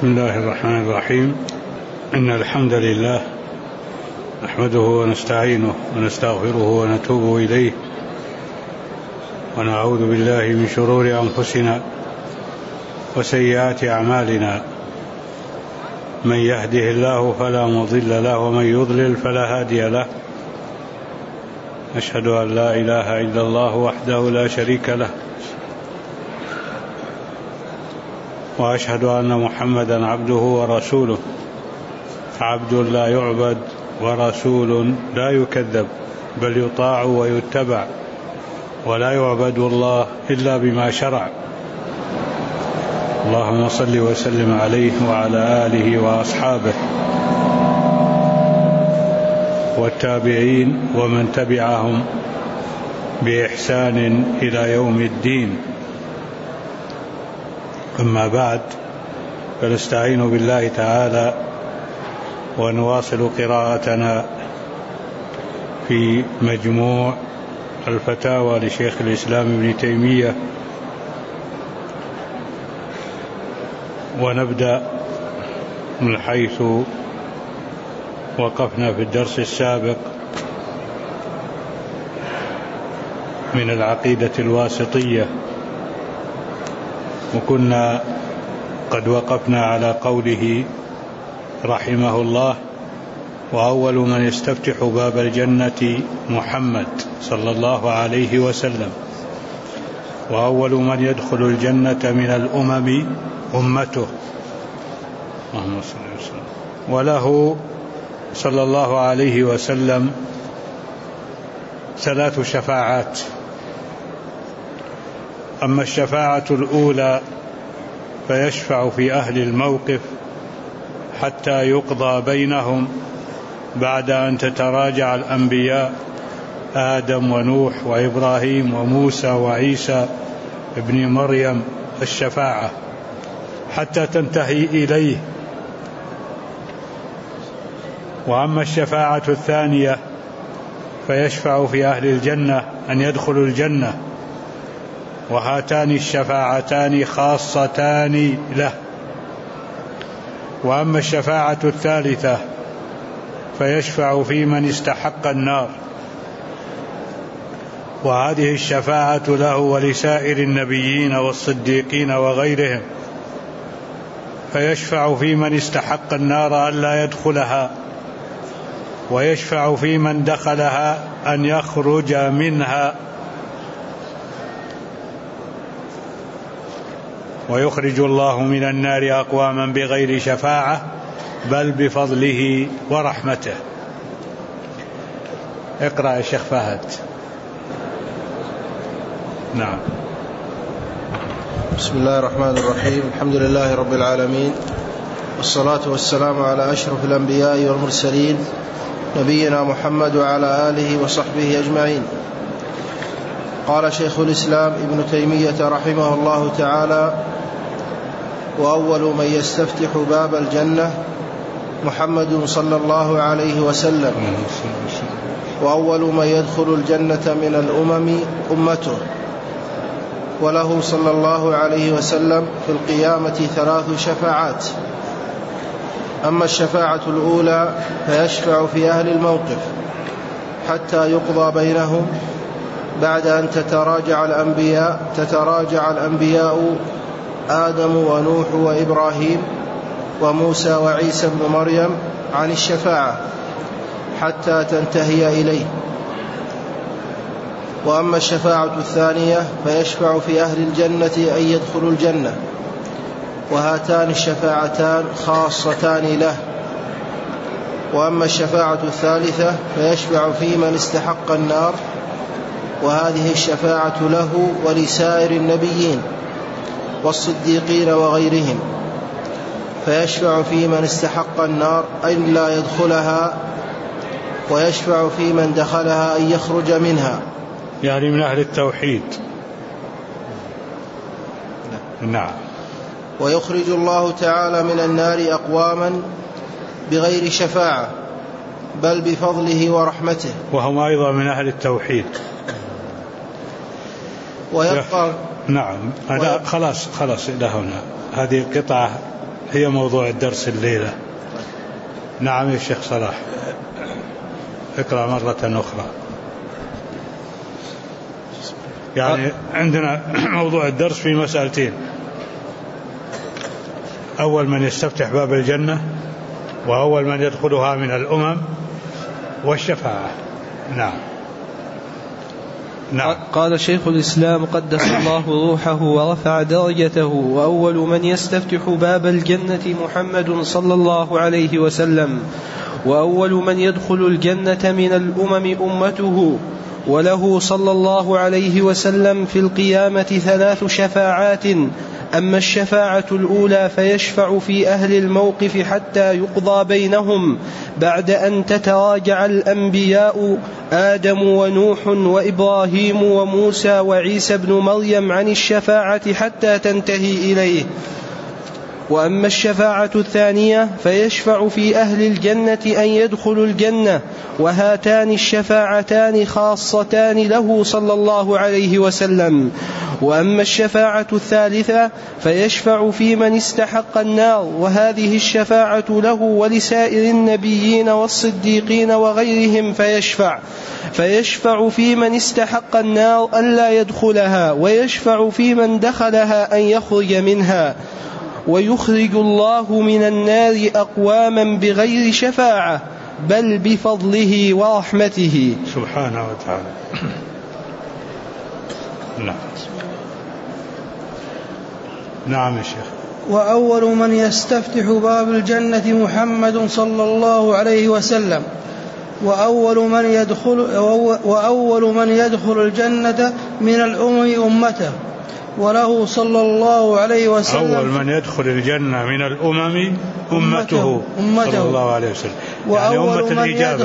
بسم الله الرحمن الرحيم. إن الحمد لله نحمده ونستعينه ونستغفره ونتوب إليه، ونعوذ بالله من شرور أنفسنا وسيئات أعمالنا. من يهده الله فلا مضل له، ومن يضلل فلا هادي له. أشهد أن لا إله إلا الله وحده لا شريك له، وأشهد أن محمدا عبده ورسوله، عبد لا يعبد ورسول لا يكذب، بل يطاع ويتبع، ولا يعبد الله إلا بما شرع. اللهم صل وسلم عليه وعلى آله وأصحابه والتابعين ومن تبعهم بإحسان إلى يوم الدين. أما بعد، فنستعين بالله تعالى ونواصل قراءتنا في مجموع الفتاوى لشيخ الإسلام ابن تيمية، ونبدأ من حيث وقفنا في الدرس السابق من العقيدة الواسطية، وكنا قد وقفنا على قوله رحمه الله: وأول من يستفتح باب الجنة محمد صلى الله عليه وسلم، وأول من يدخل الجنة من الأمم أمته، اللهم صل وسلم. وله صلى الله عليه وسلم 3 شفاعات. أما الشفاعة الأولى فيشفع في أهل الموقف حتى يقضى بينهم بعد أن تتراجع الأنبياء آدم ونوح وإبراهيم وموسى وعيسى ابن مريم الشفاعة حتى تنتهي إليه. وأما الشفاعة الثانية فيشفع في أهل الجنة أن يدخلوا الجنة، وهاتان الشفاعتان خاصتان له. وأما الشفاعة الثالثة فيشفع في من استحق النار، وهذه الشفاعة له ولسائر النبيين والصديقين وغيرهم. فيشفع في من استحق النار ألا يدخلها، ويشفع في من دخلها أن يخرج منها، ويخرج الله من النار أقواما بغير شفاعة بل بفضله ورحمته. اقرأ يا شيخ فهد. نعم. بسم الله الرحمن الرحيم. الحمد لله رب العالمين، والصلاة والسلام على أشرف الأنبياء والمرسلين، نبينا محمد وعلى آله وصحبه أجمعين. قال شيخ الإسلام ابن تيمية رحمه الله تعالى: وأول من يستفتح باب الجنة محمد صلى الله عليه وسلم، وأول من يدخل الجنة من الأمم أمته. وله صلى الله عليه وسلم في القيامة 3 شفاعات. أما الشفاعة الأولى فيشفع في أهل الموقف حتى يقضى بينهم بعد أن تتراجع الأنبياء آدم ونوح وإبراهيم وموسى وعيسى بن مريم عن الشفاعة حتى تنتهي إليه. وأما الشفاعة الثانية فيشفع في أهل الجنة أن يدخلوا الجنة، وهاتان الشفاعتان خاصتان له. وأما الشفاعة الثالثة فيشفع في من استحق النار، وهذه الشفاعة له ولسائر النبيين والصديقين وغيرهم. فيشفع في من استحق النار أن لا يدخلها، ويشفع في من دخلها أن يخرج منها، يعني من أهل التوحيد. نعم. ويخرج الله تعالى من النار أقواما بغير شفاعة بل بفضله ورحمته، وهم أيضا من أهل التوحيد. ويبقى نعم. خلاص إلى هنا. هذه القطعة هي موضوع الدرس الليلة. نعم يا شيخ صلاح، اقرأ مرة أخرى. يعني عندنا موضوع الدرس في مسألتين: أول من يستفتح باب الجنة، وأول من يدخلها من الأمم، والشفاعة. نعم. قال شيخ الإسلام قدس الله روحه ورفع درجته: وأول من يستفتح باب الجنة محمد صلى الله عليه وسلم، وأول من يدخل الجنة من الأمم أمته، وله صلى الله عليه وسلم في القيامة 3 شفاعات. أما الشفاعة الأولى فيشفع في أهل الموقف حتى يقضى بينهم بعد أن تتراجع الأنبياء آدم ونوح وإبراهيم وموسى وعيسى بن مريم عن الشفاعة حتى تنتهي إليه. وأما الشفاعة الثانية فيشفع في أهل الجنة أن يدخلوا الجنة، وهاتان الشفاعتان خاصتان له صلى الله عليه وسلم. وأما الشفاعة الثالثة فيشفع في من استحق النار، وهذه الشفاعة له ولسائر النبيين والصديقين وغيرهم. فيشفع في من استحق النار ألا يدخلها، ويشفع في من دخلها أن يخرج منها. ويخرج الله من النار أقواما بغير شفاعة، بل بفضله ورحمته سبحانه وتعالى. نعم يا شيخ. وأول من يستفتح باب الجنة محمد صلى الله عليه وسلم، وأول من يدخل الجنة من الأمم أمته، وله صلى الله عليه وسلم. أول من يدخل الجنة من الأمم أمته صلى الله عليه وسلم، يعني أمة الإجابة.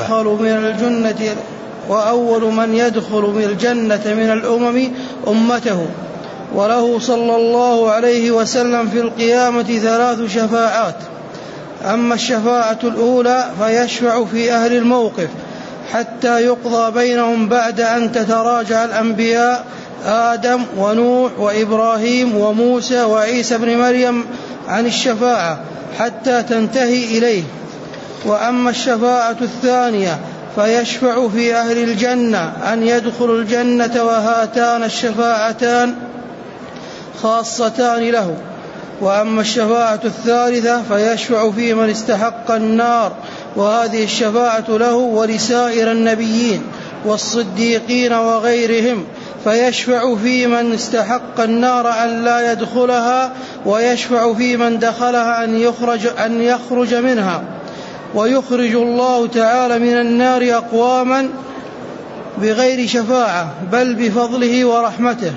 وأول من يدخل من الجنة من الأمم أمته، وله صلى الله عليه وسلم في القيامة 3 شفاعات. أما الشفاعة الأولى فيشفع في أهل الموقف حتى يقضى بينهم بعد أن تتراجع الأنبياء آدم ونوح وإبراهيم وموسى وعيسى بن مريم عن الشفاعة حتى تنتهي إليه. وأما الشفاعة الثانية فيشفع في أهل الجنة أن يدخلوا الجنة، وهاتان الشفاعتان خاصتان له. وأما الشفاعة الثالثة فيشفع في من استحق النار، وهذه الشفاعة له ولسائر النبيين والصديقين وغيرهم. فيشفع في من استحق النار أن لا يدخلها، ويشفع في من دخلها أن يخرج منها. ويخرج الله تعالى من النار أقواما بغير شفاعة، بل بفضله ورحمته.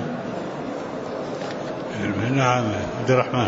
نعم عبد الرحمن.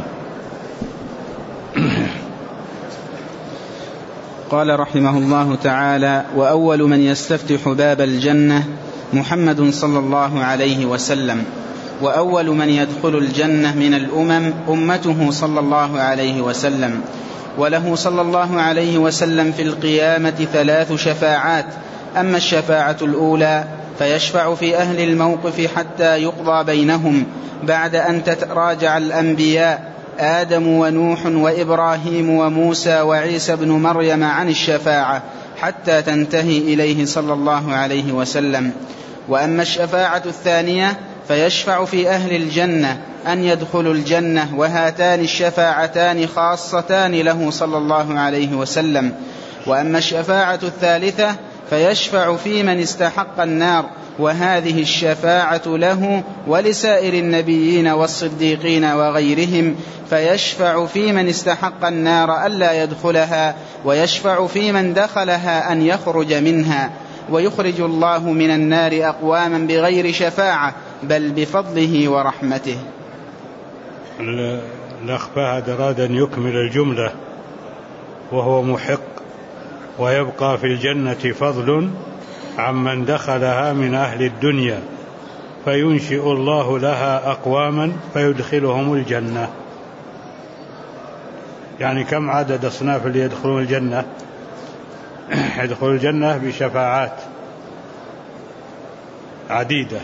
قال رحمه الله تعالى: وأول من يستفتح باب الجنة محمد صلى الله عليه وسلم، وأول من يدخل الجنة من الأمم أمته صلى الله عليه وسلم، وله صلى الله عليه وسلم في القيامة 3 شفاعات. أما الشفاعة الأولى فيشفع في أهل الموقف حتى يقضى بينهم بعد أن تتراجع الأنبياء آدم ونوح وإبراهيم وموسى وعيسى بن مريم عن الشفاعة حتى تنتهي إليه صلى الله عليه وسلم. وأما الشفاعة الثانية فيشفع في أهل الجنة أن يدخلوا الجنة، وهاتان الشفاعتان خاصتان له صلى الله عليه وسلم. وأما الشفاعة الثالثة فيشفع في من استحق النار، وهذه الشفاعة له ولسائر النبيين والصديقين وغيرهم. فيشفع في من استحق النار ألا يدخلها، ويشفع في من دخلها أن يخرج منها. ويخرج الله من النار أقواما بغير شفاعة، بل بفضله ورحمته. الأخ فهد أراد أن يكمل الجملة وهو محق: ويبقى في الجنة فضل عمن دخلها من أهل الدنيا، فينشئ الله لها أقواما فيدخلهم الجنة. يعني كم عدد أصناف اللي يدخلون الجنة؟ يدخل الجنة بشفاعات عديدة،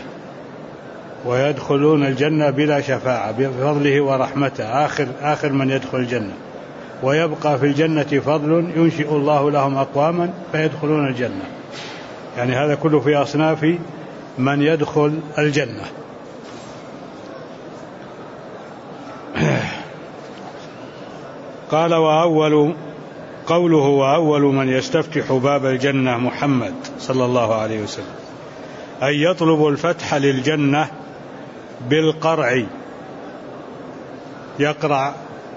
ويدخلون الجنة بلا شفاعة بفضله ورحمته، آخر من يدخل الجنة. ويبقى في الجنة فضل ينشئ الله لهم أقواما فيدخلون الجنة. يعني هذا كله في أصناف من يدخل الجنة. قال قوله وأول من يستفتح باب الجنة محمد صلى الله عليه وسلم، أي يطلب الفتح للجنة بالقرع، يقرع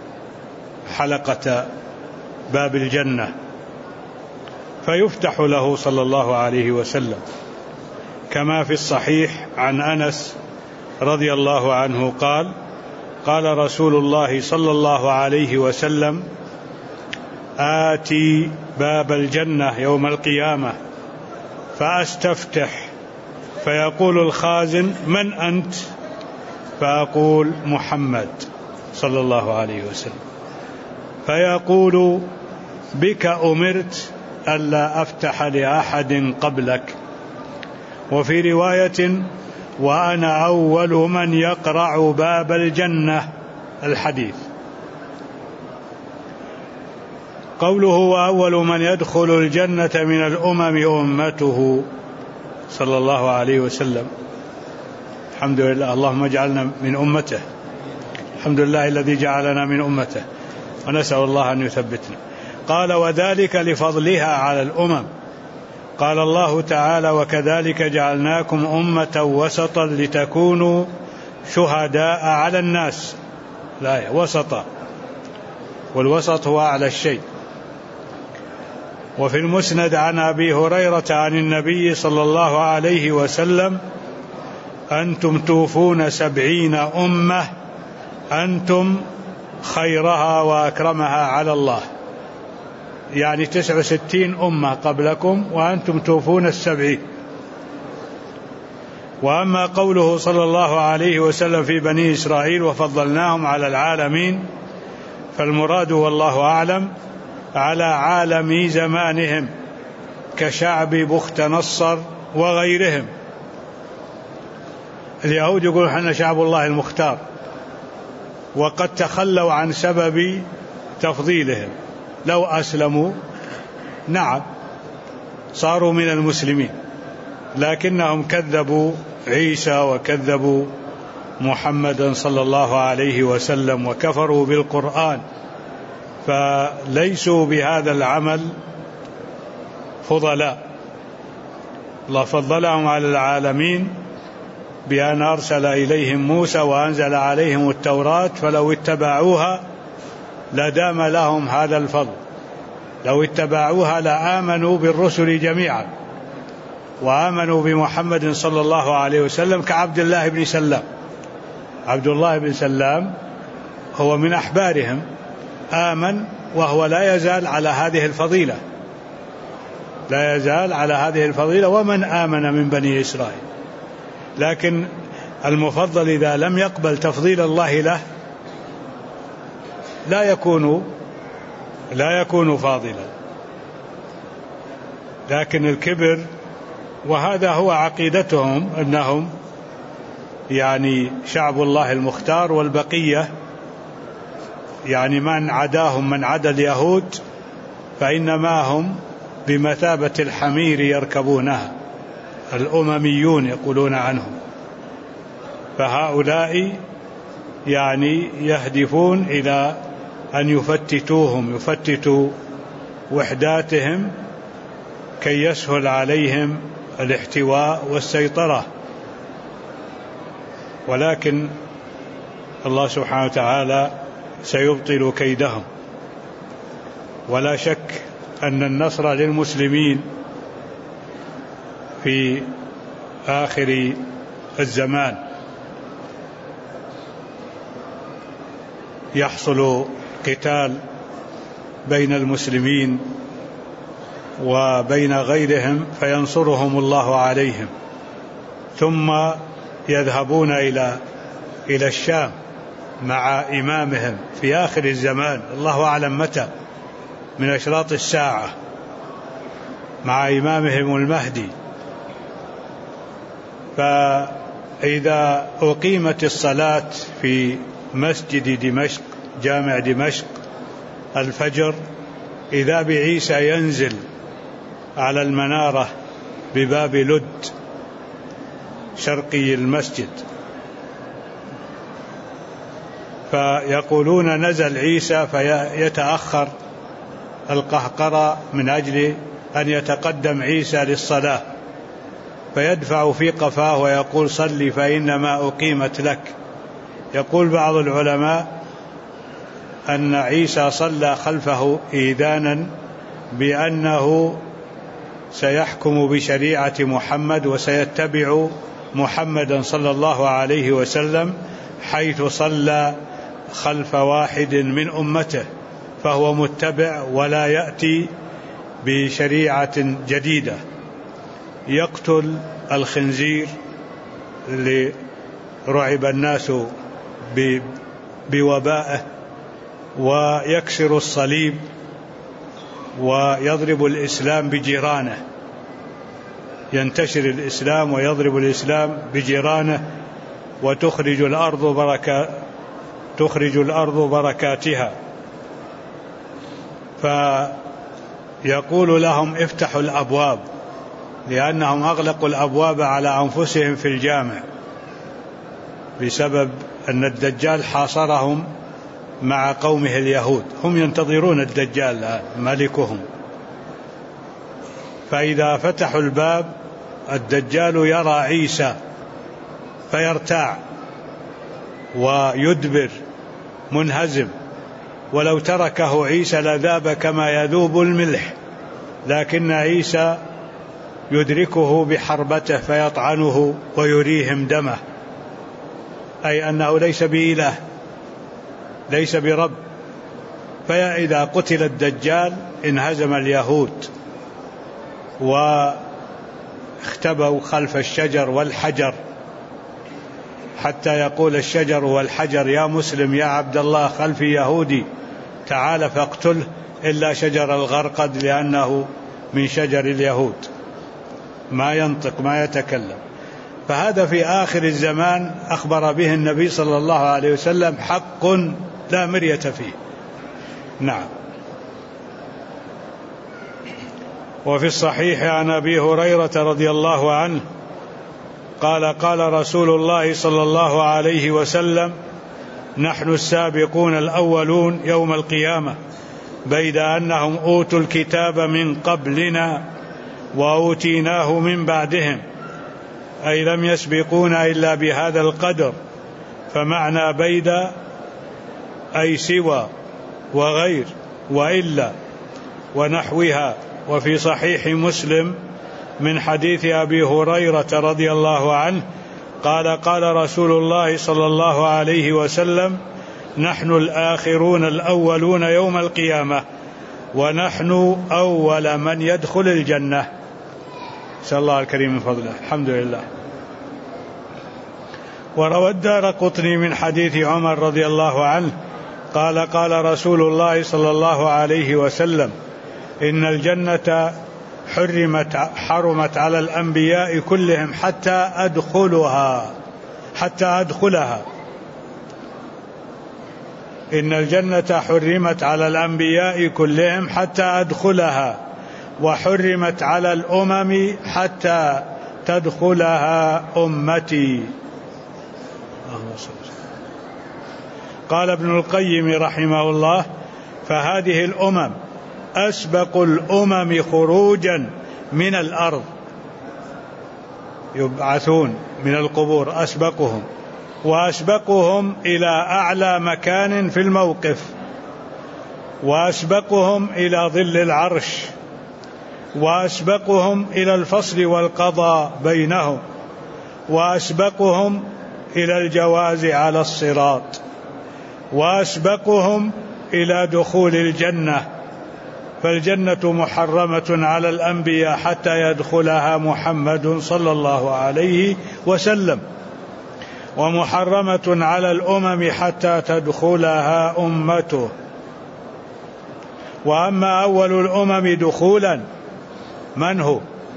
حلقة باب الجنة فيفتح له صلى الله عليه وسلم، كما في الصحيح عن أنس رضي الله عنه قال: قال رسول الله صلى الله عليه وسلم: آتي باب الجنة يوم القيامة فأستفتح، فيقول الخازن: من أنت؟ فأقول: محمد صلى الله عليه وسلم. فيقول: بك أمرت ألا أفتح لأحد قبلك. وفي رواية: وأنا أول من يقرع باب الجنة. الحديث. قوله وأول من يدخل الجنة من الأمم أمته صلى الله عليه وسلم، الحمد لله، اللهم اجعلنا من أمته، الحمد لله الذي جعلنا من أمته، ونسأل الله أن يثبتنا. قال: وذلك لفضلها على الأمم. قال الله تعالى: وكذلك جعلناكم أمة وسطا لتكونوا شهداء على الناس. لا، وسطا، والوسط هو أعلى الشيء. وفي المسند عن أبي هريرة عن النبي صلى الله عليه وسلم: أنتم توفون 70 أمة أنتم خيرها وأكرمها على الله، يعني 69 أمة قبلكم وأنتم توفون 70. وأما قوله صلى الله عليه وسلم في بني إسرائيل: وفضلناهم على العالمين، فالمراد والله أعلم على عالم زمانهم كشعب بخت نصر وغيرهم. اليهود يقولون احنا شعب الله المختار، وقد تخلوا عن سبب تفضيلهم. لو أسلموا نعم صاروا من المسلمين، لكنهم كذبوا عيسى وكذبوا محمدا صلى الله عليه وسلم وكفروا بالقرآن، فليسوا بهذا العمل فضلاء. الله فضلهم على العالمين بأن أرسل إليهم موسى وأنزل عليهم التوراة، فلو اتبعوها لدام لهم هذا الفضل. لو اتبعوها لآمنوا بالرسل جميعا وآمنوا بمحمد صلى الله عليه وسلم كعبد الله بن سلام. عبد الله بن سلام هو من أحبارهم، آمن وهو لا يزال على هذه الفضيلة، لا يزال على هذه الفضيلة، ومن آمن من بني إسرائيل. لكن المفضل إذا لم يقبل تفضيل الله له لا يكون فاضلا. لكن الكبر، وهذا هو عقيدتهم، أنهم يعني شعب الله المختار، والبقية يعني من عداهم من عدا اليهود فإنما هم بمثابة الحمير يركبونها، الأمميون يقولون عنهم. فهؤلاء يعني يهدفون إلى أن يفتتوا وحداتهم كي يسهل عليهم الاحتواء والسيطرة. ولكن الله سبحانه وتعالى سيبطل كيدهم. ولا شك أن النصر للمسلمين في آخر الزمان يحصل قتال بين المسلمين وبين غيرهم فينصرهم الله عليهم، ثم يذهبون إلى الشام مع إمامهم في آخر الزمان، الله أعلم متى، من أشراط الساعة، مع إمامهم المهدي. فإذا أقيمت الصلاة في مسجد دمشق، جامع دمشق، الفجر إذا بعيسى ينزل على المنارة بباب لد شرقي المسجد، فيقولون نزل عيسى فيتأخر القهقرة من أجل أن يتقدم عيسى للصلاة، فيدفع في قفاه ويقول صلي فإنما أقيمت لك. يقول بعض العلماء أن عيسى صلى خلفه إيذانا بأنه سيحكم بشريعة محمد وسيتبع محمدا صلى الله عليه وسلم حيث صلى خلف واحد من أمته، فهو متبع ولا يأتي بشريعة جديدة. يقتل الخنزير اللي رعب الناس بوبائه، ويكسر الصليب، ويضرب الإسلام بجيرانه، ينتشر الإسلام ويضرب الإسلام بجيرانه، وتخرج الأرض بركاتها. فيقول لهم افتحوا الأبواب، لأنهم أغلقوا الأبواب على أنفسهم في الجامع بسبب أن الدجال حاصرهم مع قومه اليهود، هم ينتظرون الدجال الآن ملكهم، فإذا فتحوا الباب الدجال يرى عيسى فيرتاع ويدبر منهزم، ولو تركه عيسى لذاب كما يذوب الملح، لكن عيسى يدركه بحربته فيطعنه ويريهم دمه، أي أنه ليس بإله ليس برب. فإذا قتل الدجال انهزم اليهود واختبوا خلف الشجر والحجر، حتى يقول الشجر والحجر يا مسلم يا عبد الله خلفي يهودي تعال فاقتله، إلا شجر الغرقد لأنه من شجر اليهود ما ينطق ما يتكلم. فهذا في آخر الزمان أخبر به النبي صلى الله عليه وسلم حق لا مرية فيه. نعم. وفي الصحيح عن أبي هريرة رضي الله عنه قال قال رسول الله صلى الله عليه وسلم نحن السابقون الأولون يوم القيامة بيد أنهم أوتوا الكتاب من قبلنا وأوتيناه من بعدهم، أي لم يسبقونا إلا بهذا القدر. فمعنى بيد أي سوى وغير وإلا ونحوها. وفي صحيح مسلم من حديث أبي هريرة رضي الله عنه قال قال رسول الله صلى الله عليه وسلم نحن الآخرون الأولون يوم القيامة ونحن أول من يدخل الجنة. نسأل الله الكريم من فضله. الحمد لله. وروى الدارقطني من حديث عمر رضي الله عنه قال قال رسول الله صلى الله عليه وسلم إن الجنة حرمت على الأنبياء كلهم حتى أدخلها. إن الجنة حرمت على الأنبياء كلهم حتى أدخلها، وحرمت على الأمم حتى تدخلها أمتي. قال ابن القيم رحمه الله فهذه الأمم أسبق الأمم خروجا من الأرض، يبعثون من القبور أسبقهم، وأسبقهم إلى أعلى مكان في الموقف، وأسبقهم إلى ظل العرش، وأسبقهم إلى الفصل والقضاء بينهم، وأسبقهم إلى الجواز على الصراط، وأسبقهم إلى دخول الجنة. فالجنة محرمة على الأنبياء حتى يدخلها محمد صلى الله عليه وسلم، ومحرمة على الأمم حتى تدخلها أمته. وأما أول الأمم دخولا من هو؟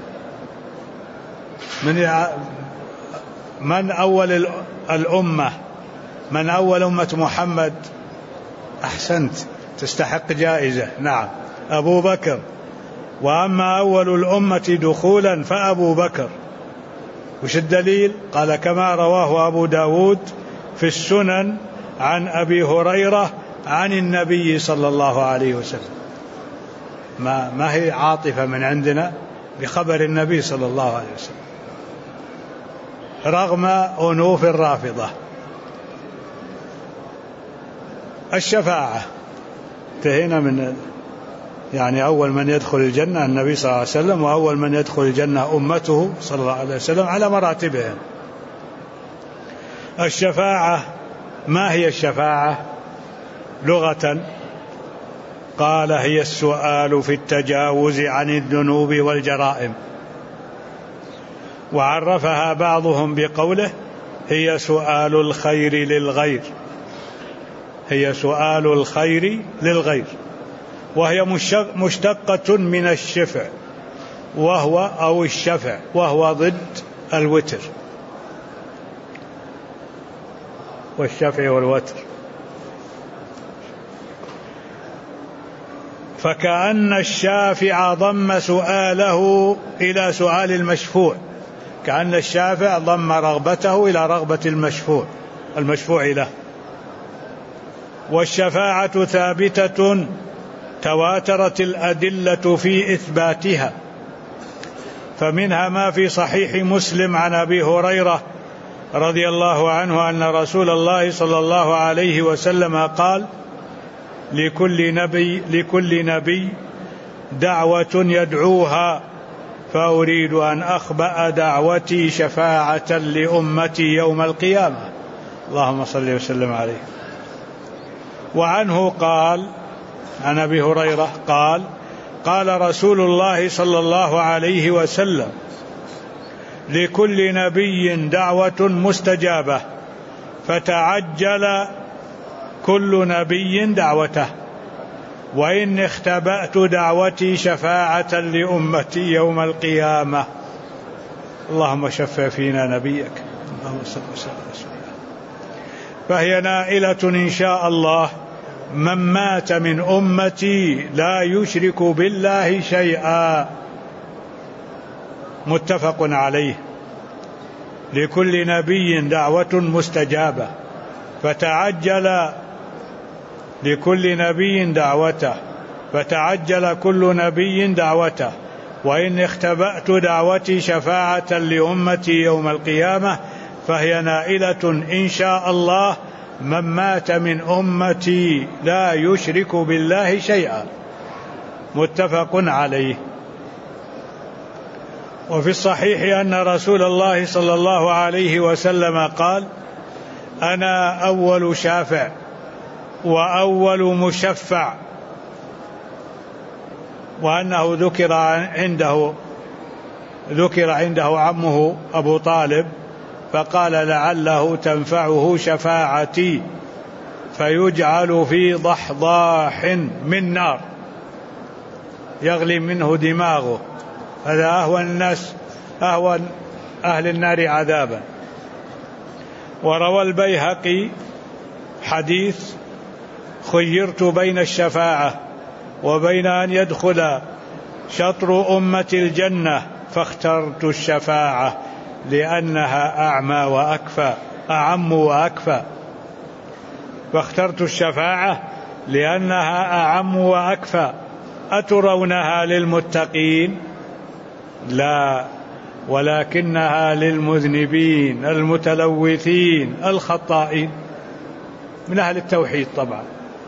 من أول الأمة؟ من أول أمة محمد؟ أحسنت، تستحق جائزة. نعم أبو بكر. وأما أول الأمة دخولا فأبو بكر. وش الدليل؟ قال كما رواه أبو داود في السنن عن أبي هريرة عن النبي صلى الله عليه وسلم. ما هي عاطفة من عندنا بخبر النبي صلى الله عليه وسلم رغم أنوف الرافضة. الشفاعة انتهينا من يعني أول من يدخل الجنة النبي صلى الله عليه وسلم، وأول من يدخل الجنة أمته صلى الله عليه وسلم على مراتبهم. الشفاعة، ما هي الشفاعة لغة؟ قال هي السؤال في التجاوز عن الذنوب والجرائم. وعرفها بعضهم بقوله هي سؤال الخير للغير، هي سؤال الخير للغير، وهي مشتقة من الشفع أو الشفع وهو ضد الوتر، والشفع والوتر. فكأن الشافع ضم سؤاله إلى سؤال المشفوع، كأن الشافع ضم رغبته إلى رغبة المشفوع له. والشفاعة ثابتة تواترت الأدلة في إثباتها، فمنها ما في صحيح مسلم عن أبي هريرة رضي الله عنه أن رسول الله صلى الله عليه وسلم قال لكل نبي دعوة يدعوها، فأريد أن أخبأ دعوتي شفاعة لأمتي يوم القيامة، اللهم صل وسلم عليه. وعنه قال عن أبي هريرة قال رسول الله صلى الله عليه وسلم لكل نبي دعوة مستجابة، فتعجل كل نبي دعوته، وإن اختبأت دعوتي شفاعة لأمتي يوم القيامة، اللهم شفع فينا نبيك، اللهم صل وسلم على رسول الله. فهي نائلة إن شاء الله من مات من أمتي لا يشرك بالله شيئا، متفق عليه. لكل نبي دعوة مستجابة، فتعجل لكل نبي دعوته، فتعجل كل نبي دعوته، وإن اختبأت دعوتي شفاعة لأمتي يوم القيامة فهي نائلة إن شاء الله من مات من أمتي لا يشرك بالله شيئا، متفق عليه. وفي الصحيح أن رسول الله صلى الله عليه وسلم قال أنا أول شافع وأول مشفع، وأنه ذكر عنده عمه أبو طالب فقال لعله تنفعه شفاعتي، فيجعل في ضحضاح من نار يغلي منه دماغه، هذا أهون أهل النار عذابا. وروى البيهقي حديث خيرت بين الشفاعة وبين أن يدخل شطر أمة الجنة فاخترت الشفاعة لأنها أعم وأكفى، فاخترت الشفاعة لأنها أعم وأكفى. أترونها للمتقين؟ لا، ولكنها للمذنبين المتلوثين الخطائين من أهل التوحيد طبعا،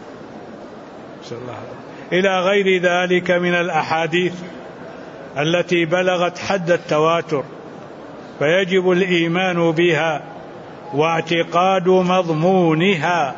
إلى غير ذلك من الأحاديث التي بلغت حد التواتر، فيجب الإيمان بها واعتقاد مضمونها،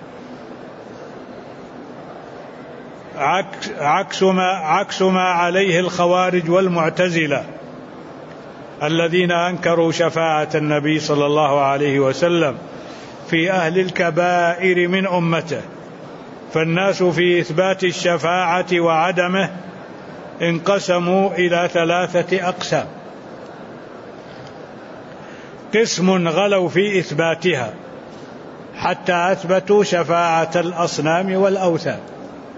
عكس ما عليه الخوارج والمعتزلة الذين أنكروا شفاعة النبي صلى الله عليه وسلم في أهل الكبائر من أمته. فالناس في إثبات الشفاعة وعدمه انقسموا إلى 3 أقسام: قسم غلوا في إثباتها حتى أثبتوا شفاعة الأصنام والأوثان،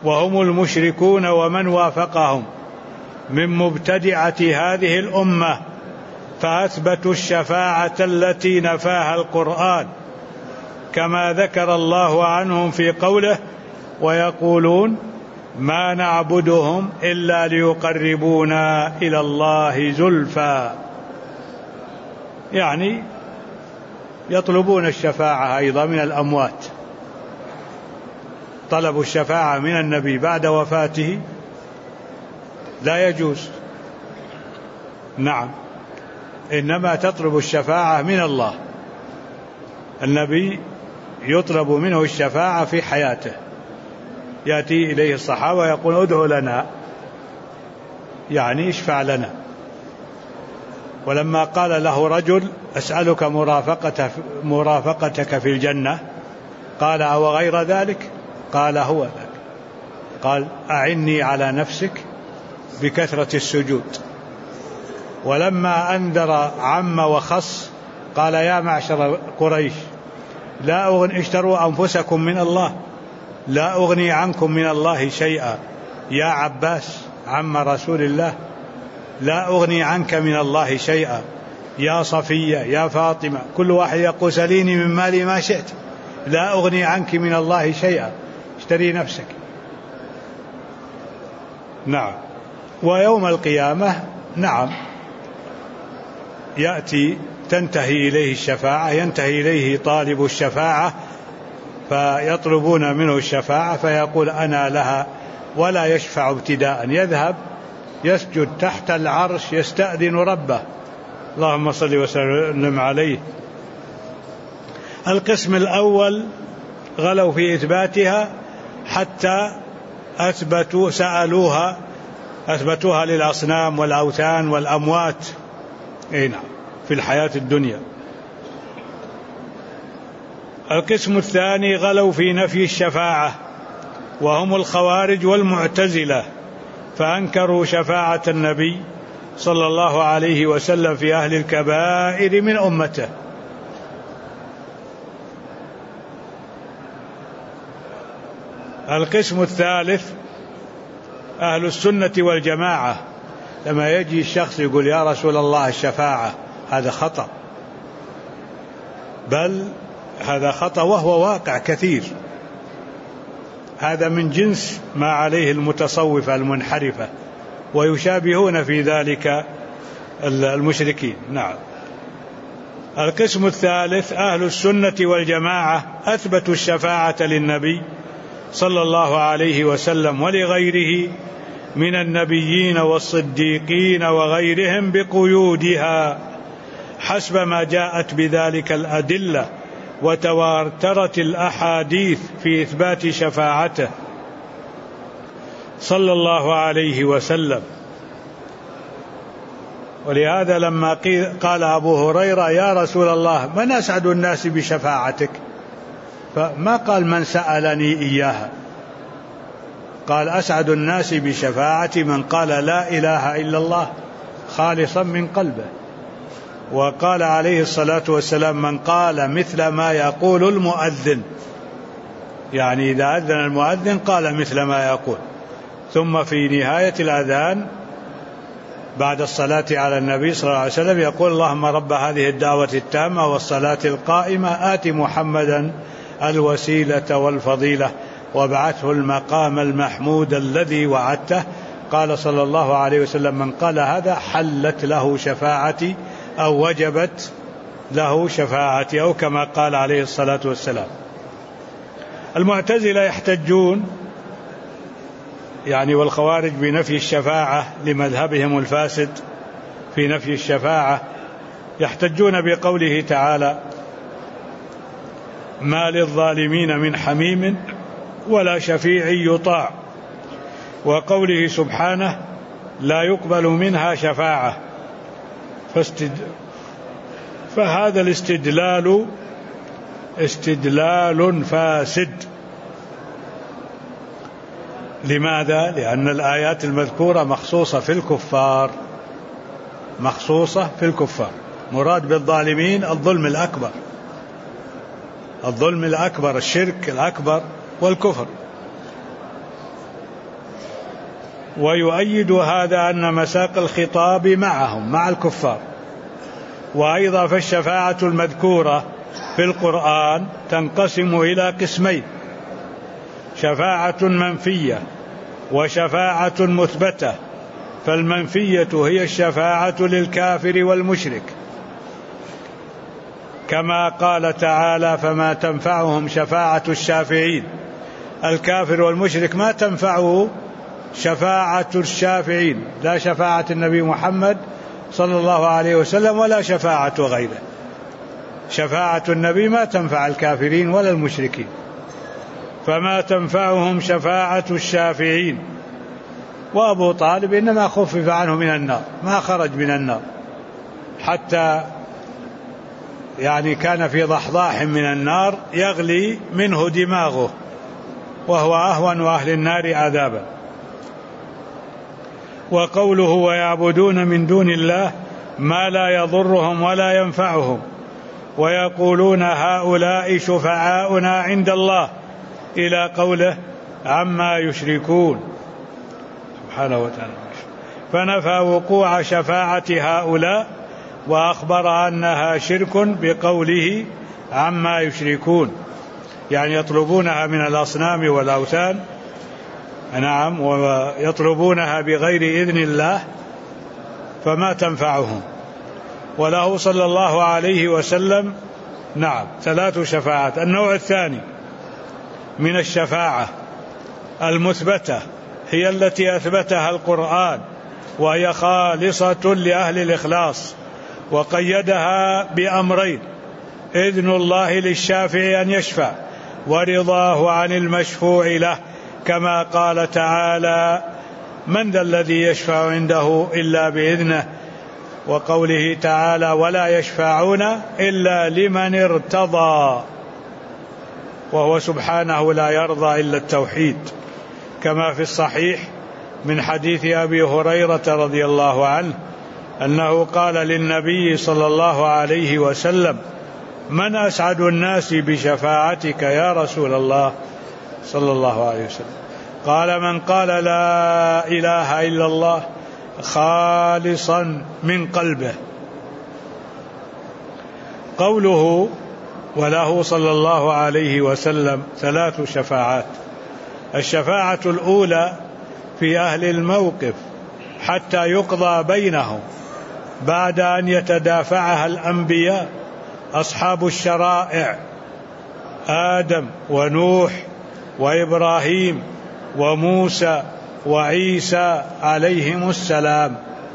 وهم المشركون ومن وافقهم من مبتدعة هذه الأمة، فأثبتوا الشفاعة التي نفاها القرآن، كما ذكر الله عنهم في قوله: ويقولون ما نعبدهم إلا ليقربونا إلى الله زلفى، يعني يطلبون الشفاعة أيضا من الأموات. طلبوا الشفاعة من النبي بعد وفاته لا يجوز، نعم، إنما تطلب الشفاعة من الله. النبي يطلب منه الشفاعة في حياته، يأتي إليه الصحابة ويقول: ادعو لنا، يعني اشفع لنا. ولما قال له رجل: أسألك مرافقتك في الجنة، قال: أو غير ذلك؟ قال: هو ذلك. قال: أعني على نفسك بكثرة السجود. ولما أنذر عم وخص قال: يا معشر قريش، اشتروا أنفسكم من الله، لا أغني عنكم من الله شيئا. يا عباس عم رسول الله، لا أغني عنك من الله شيئا. يا صفية، يا فاطمة، كل واحد يقول: سليني من مالي ما شئت، لا أغني عنك من الله شيئا، اشتري نفسك. نعم. ويوم القيامة نعم يأتي تنتهي إليه الشفاعة، ينتهي إليه طالب الشفاعة فيطلبون منه الشفاعة فيقول: أنا لها، ولا يشفع ابتداء، يذهب يسجد تحت العرش يستأذن ربه، اللهم صل وسلم عليه. القسم الأول غلوا في إثباتها حتى أثبتوها للأصنام والأوثان والأموات في الحياة الدنيا. القسم الثاني غلوا في نفي الشفاعة، وهم الخوارج والمعتزلة، فأنكروا شفاعة النبي صلى الله عليه وسلم في أهل الكبائر من أمته. القسم الثالث أهل السنة والجماعة، لما يجي الشخص يقول: يا رسول الله الشفاعة، هذا خطأ، بل هذا خطأ وهو واقع كثير. هذا من جنس ما عليه المتصوفة المنحرفة، ويشابهون في ذلك المشركين. نعم. القسم الثالث أهل السنة والجماعة أثبتوا الشفاعة للنبي صلى الله عليه وسلم ولغيره من النبيين والصديقين وغيرهم بقيودها حسب ما جاءت بذلك الأدلة، وتواترت الأحاديث في إثبات شفاعته صلى الله عليه وسلم. ولهذا لما قال أبو هريرة: يا رسول الله، من أسعد الناس بشفاعتك؟ فما قال: من سألني إياها، قال: أسعد الناس بشفاعة من قال لا إله إلا الله خالصا من قلبه. وقال عليه الصلاة والسلام: من قال مثل ما يقول المؤذن، يعني إذا أذن المؤذن قال مثل ما يقول. ثم في نهاية الأذان بعد الصلاة على النبي صلى الله عليه وسلم يقول: اللهم رب هذه الدعوة التامة والصلاة القائمة آت محمدا الوسيلة والفضيلة وابعثه المقام المحمود الذي وعدته. قال صلى الله عليه وسلم: من قال هذا حلت له شفاعتي أو وجبت له شفاعتي، أو كما قال عليه الصلاة والسلام. المعتزلة يحتجون والخوارج بنفي الشفاعة لمذهبهم الفاسد في نفي الشفاعة، يحتجون بقوله تعالى: ما للظالمين من حميم ولا شفيع يطاع، وقوله سبحانه: لا يقبل منها شفاعة. فهذا الاستدلال استدلال فاسد. لماذا؟ لأن الآيات المذكورة مخصوصة في الكفار، مراد بالظالمين الظلم الأكبر، الشرك الأكبر والكفر. ويؤيد هذا أن مساق الخطاب معهم مع الكفار. وأيضا فالشفاعة المذكورة في القرآن تنقسم إلى قسمين: شفاعة منفية وشفاعة مثبتة. فالمنفية هي الشفاعة للكافر والمشرك، كما قال تعالى: فما تنفعهم شفاعة الشافعين. الكافر والمشرك ما تنفعه شفاعة الشافعين، لا شفاعة النبي محمد صلى الله عليه وسلم ولا شفاعة غيره. شفاعة النبي ما تنفع الكافرين ولا المشركين، فما تنفعهم شفاعة الشافعين. وأبو طالب إنما خفف عنه من النار، ما خرج من النار، حتى يعني كان في ضحضاح من النار يغلي منه دماغه، وهو أهون أهل النار عذابا. وقوله: ويعبدون من دون الله ما لا يضرهم ولا ينفعهم ويقولون هؤلاء شفعاؤنا عند الله، إلى قوله: عما يشركون سبحانه وتعالى. فنفى وقوع شفاعة هؤلاء وأخبر أنها شرك بقوله: عما يشركون، يعني يطلبونها من الأصنام والأوثان، نعم، ويطلبونها بغير إذن الله فما تنفعهم. وله صلى الله عليه وسلم نعم 3 شفاعات. النوع الثاني من الشفاعة المثبتة هي التي أثبتها القرآن، وهي خالصة لأهل الإخلاص، وقيدها بأمرين: إذن الله للشافع أن يشفع، ورضاه عن المشفوع له، كما قال تعالى: من ذا الذي يشفع عنده إلا بإذنه، وقوله تعالى: ولا يشفعون إلا لمن ارتضى، وهو سبحانه لا يرضى إلا التوحيد، كما في الصحيح من حديث أبي هريرة رضي الله عنه أنه قال للنبي صلى الله عليه وسلم: من أسعد الناس بشفاعتك يا رسول الله صلى الله عليه وسلم؟ قال: من قال لا إله إلا الله خالصا من قلبه. قوله: وله صلى الله عليه وسلم 3 شفاعات. الشفاعة الأولى في أهل الموقف حتى يقضى بينهم بعد أن يتدافعها الأنبياء أصحاب الشرائع: آدم ونوح وإبراهيم وموسى وعيسى عليهم السلام.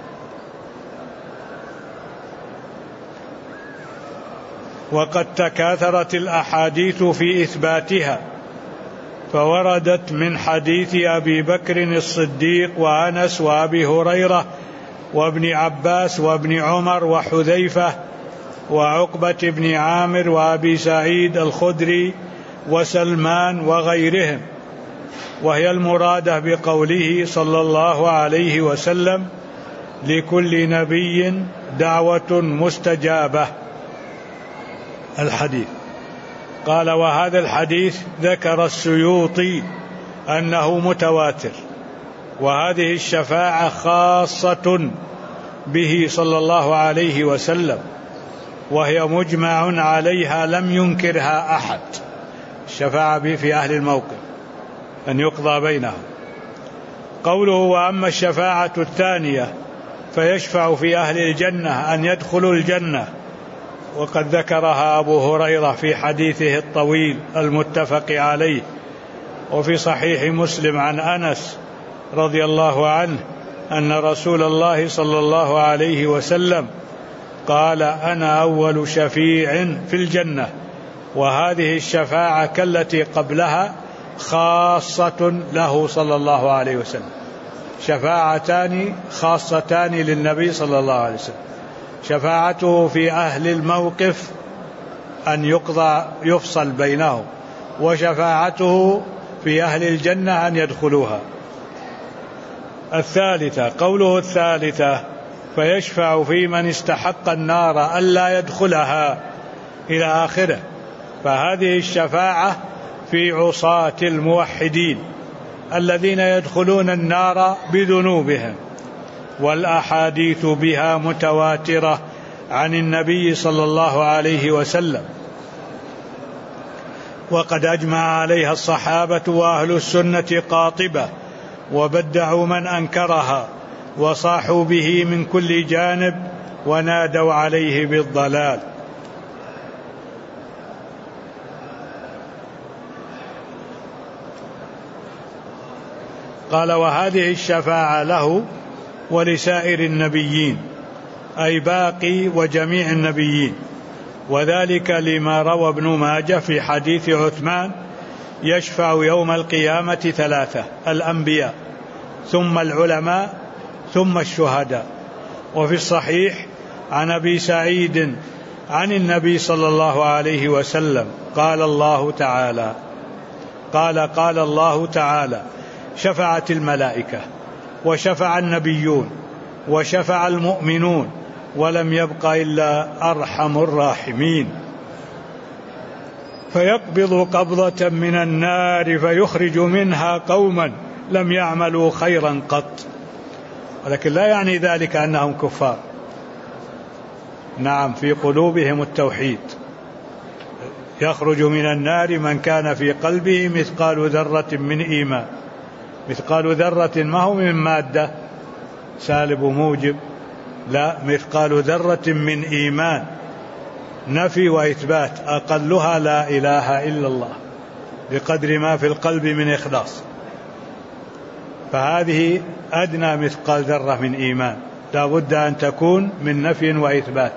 وقد تكاثرت الأحاديث في إثباتها، فوردت من حديث أبي بكر الصديق وأنس وأبي هريرة وابن عباس وابن عمر وحذيفة وعقبة بن عامر وأبي سعيد الخدري وسلمان وغيرهم، وهي المرادة بقوله صلى الله عليه وسلم: لكل نبي دعوة مستجابة. الحديث. قال: وهذا الحديث ذكر السيوطي أنه متواتر، وهذه الشفاعة خاصة به صلى الله عليه وسلم، وهي مجمع عليها لم ينكرها أحد. الشفاعة في أهل الموقف أن يقضى بينهم. قوله: وأما الشفاعة الثانية فيشفع في أهل الجنة أن يدخلوا الجنة، وقد ذكرها أبو هريرة في حديثه الطويل المتفق عليه، وفي صحيح مسلم عن أنس رضي الله عنه أن رسول الله صلى الله عليه وسلم قال: أنا أول شفيع في الجنة. وهذه الشفاعة كالتي قبلها خاصة له صلى الله عليه وسلم، شفاعتان خاصتان للنبي صلى الله عليه وسلم: شفاعته في أهل الموقف أن يفصل بينهم، وشفاعته في أهل الجنة أن يدخلوها. الثالثة. قوله الثالثة: فيشفع في من استحق النار ألا يدخلها، إلى آخره. فهذه الشفاعة في عصاة الموحدين، الذين يدخلون النار بذنوبهم، والأحاديث بها متواترة عن النبي صلى الله عليه وسلم، وقد أجمع عليها الصحابة وأهل السنة قاطبة، وبدعوا من أنكرها، وصاحوا به من كل جانب، ونادوا عليه بالضلال. قال: وهذه الشفاعة له ولسائر النبيين، أي باقي وجميع النبيين، وذلك لما روى ابن ماجه في حديث عثمان: يشفع يوم القيامة 3: الأنبياء، ثم العلماء، ثم الشهداء. وفي الصحيح عن أبي سعيد عن النبي صلى الله عليه وسلم قال الله تعالى: شفعت الملائكة، وشفع النبيون، وشفع المؤمنون، ولم يبق إلا أرحم الراحمين، فيقبض قبضة من النار فيخرج منها قوما لم يعملوا خيرا قط. ولكن لا يعني ذلك أنهم كفار، نعم، في قلوبهم التوحيد. يخرج من النار من كان في قلبه مثقال ذرة من إيمان. مثقال ذرة ما هو من مادة سالب وموجب، لا، مثقال ذرة من إيمان، نفي وإثبات، أقلها لا إله إلا الله، بقدر ما في القلب من إخلاص. فهذه أدنى مثقال ذرة من إيمان، لا بد أن تكون من نفي وإثبات.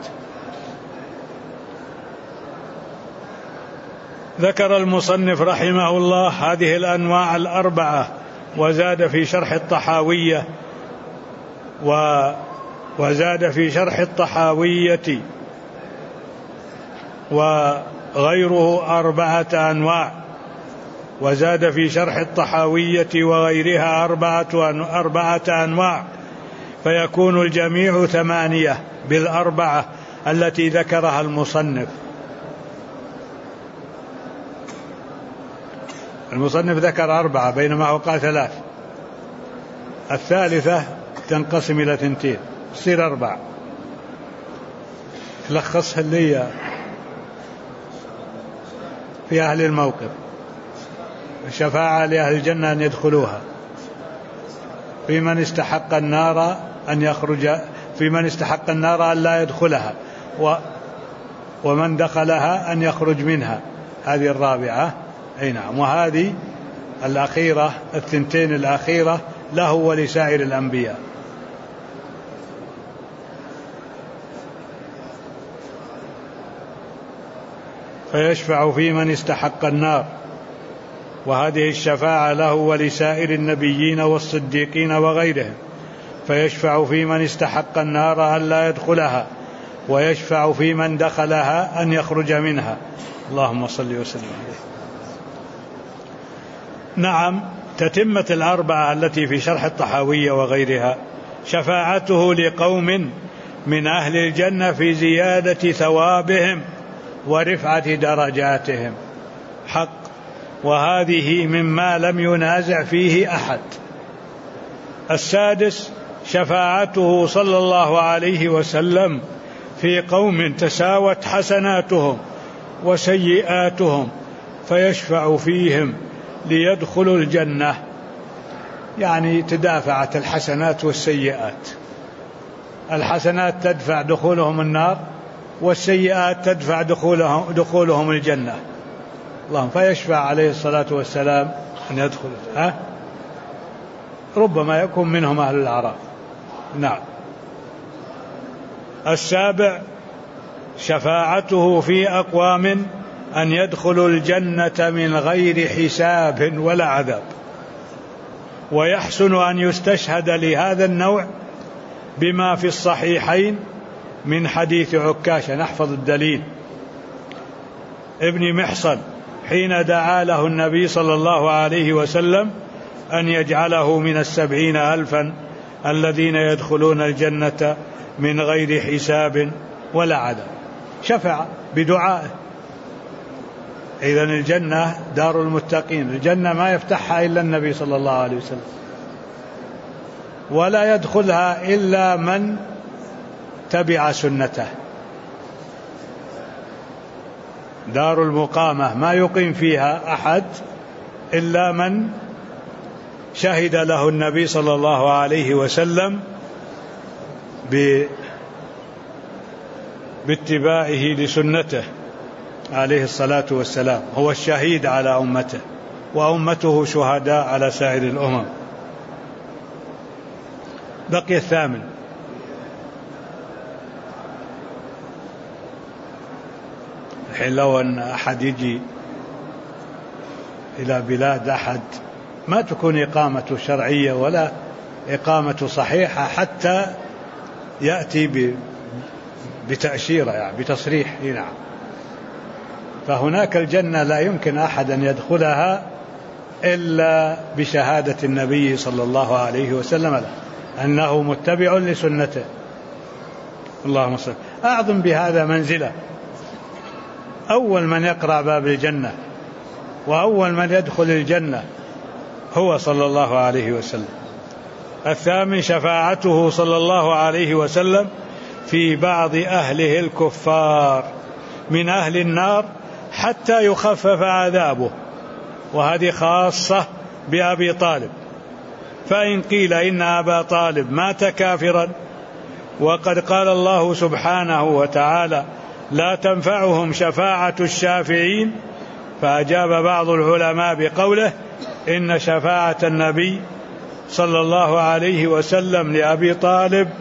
ذكر المصنف رحمه الله هذه الأنواع الأربعة، وزاد في شرح الطحاوية وغيره 4 أنواع، وزاد في شرح الطحاوية وغيرها 4 أنواع، فيكون الجميع 8 بال4 التي ذكرها المصنف. المصنف ذكر 4 بينما هو قال 3، الثالثة تنقسم إلى 2 تصير 4. لخصها لي في أهل الموقف: الشفاعة لأهل الجنة أن يدخلوها، في من استحق النار أن يخرج، في من استحق النار أن لا يدخلها، ومن دخلها أن يخرج منها، هذه 4. أي نعم. وهذه الأخيرة 2 الأخيرة له ولسائر الأنبياء. فيشفع في من استحق النار، وهذه الشفاعة له ولسائر النبيين والصديقين وغيرهم. فيشفع في من استحق النار أن لا يدخلها، ويشفع في من دخلها أن يخرج منها. اللهم صل وسلم عليه. نعم، تتمة 4 التي في شرح الطحاوية وغيرها: شفاعته لقوم من أهل الجنة في زيادة ثوابهم ورفعة درجاتهم، حق، وهذه مما لم ينازع فيه أحد. 6 شفاعته صلى الله عليه وسلم في قوم تساوت حسناتهم وسيئاتهم، فيشفع فيهم ليدخلوا الجنة، يعني تدافعت الحسنات والسيئات. الحسنات تدفع دخولهم النار، والسيئات تدفع دخولهم الجنة. اللهم فيشفع عليه الصلاة والسلام أن يدخل، ربما يكون منهم أهل الأعراف. نعم. 7 شفاعته في أقوام أن يدخلوا الجنة من غير حساب ولا عذاب. ويحسن أن يستشهد لهذا النوع بما في الصحيحين من حديث عكاشة، نحفظ الدليل، ابن محصن، حين دعا له النبي صلى الله عليه وسلم أن يجعله من 70,000 الذين يدخلون الجنة من غير حساب ولا عذاب، شفع بدعائه. إذن الجنة دار المتقين، الجنة ما يفتحها إلا النبي صلى الله عليه وسلم، ولا يدخلها إلا من تبع سنته. دار المقامة ما يقيم فيها أحد إلا من شهد له النبي صلى الله عليه وسلم باتباعه لسنته عليه الصلاة والسلام، هو الشهيد على أمته، وأمته شهداء على سائر الأمم. بقي الثامن. الحين لو أن أحد يجي إلى بلاد أحد ما تكون إقامته شرعية ولا إقامته صحيحة حتى يأتي بتأشيرة، يعني بتصريح. نعم. فهناك الجنة لا يمكن أحد أن يدخلها إلا بشهادة النبي صلى الله عليه وسلم له أنه متبع لسنته. اللهم صل. أعظم بهذا منزلة، أول من يقرأ باب الجنة وأول من يدخل الجنة هو صلى الله عليه وسلم. الثامن شفاعته صلى الله عليه وسلم في بعض أهله الكفار من أهل النار حتى يخفف عذابه، وهذه خاصة بأبي طالب. فإن قيل إن أبا طالب مات كافرا وقد قال الله سبحانه وتعالى لا تنفعهم شفاعة الشافعين، فأجاب بعض العلماء بقوله إن شفاعة النبي صلى الله عليه وسلم لأبي طالب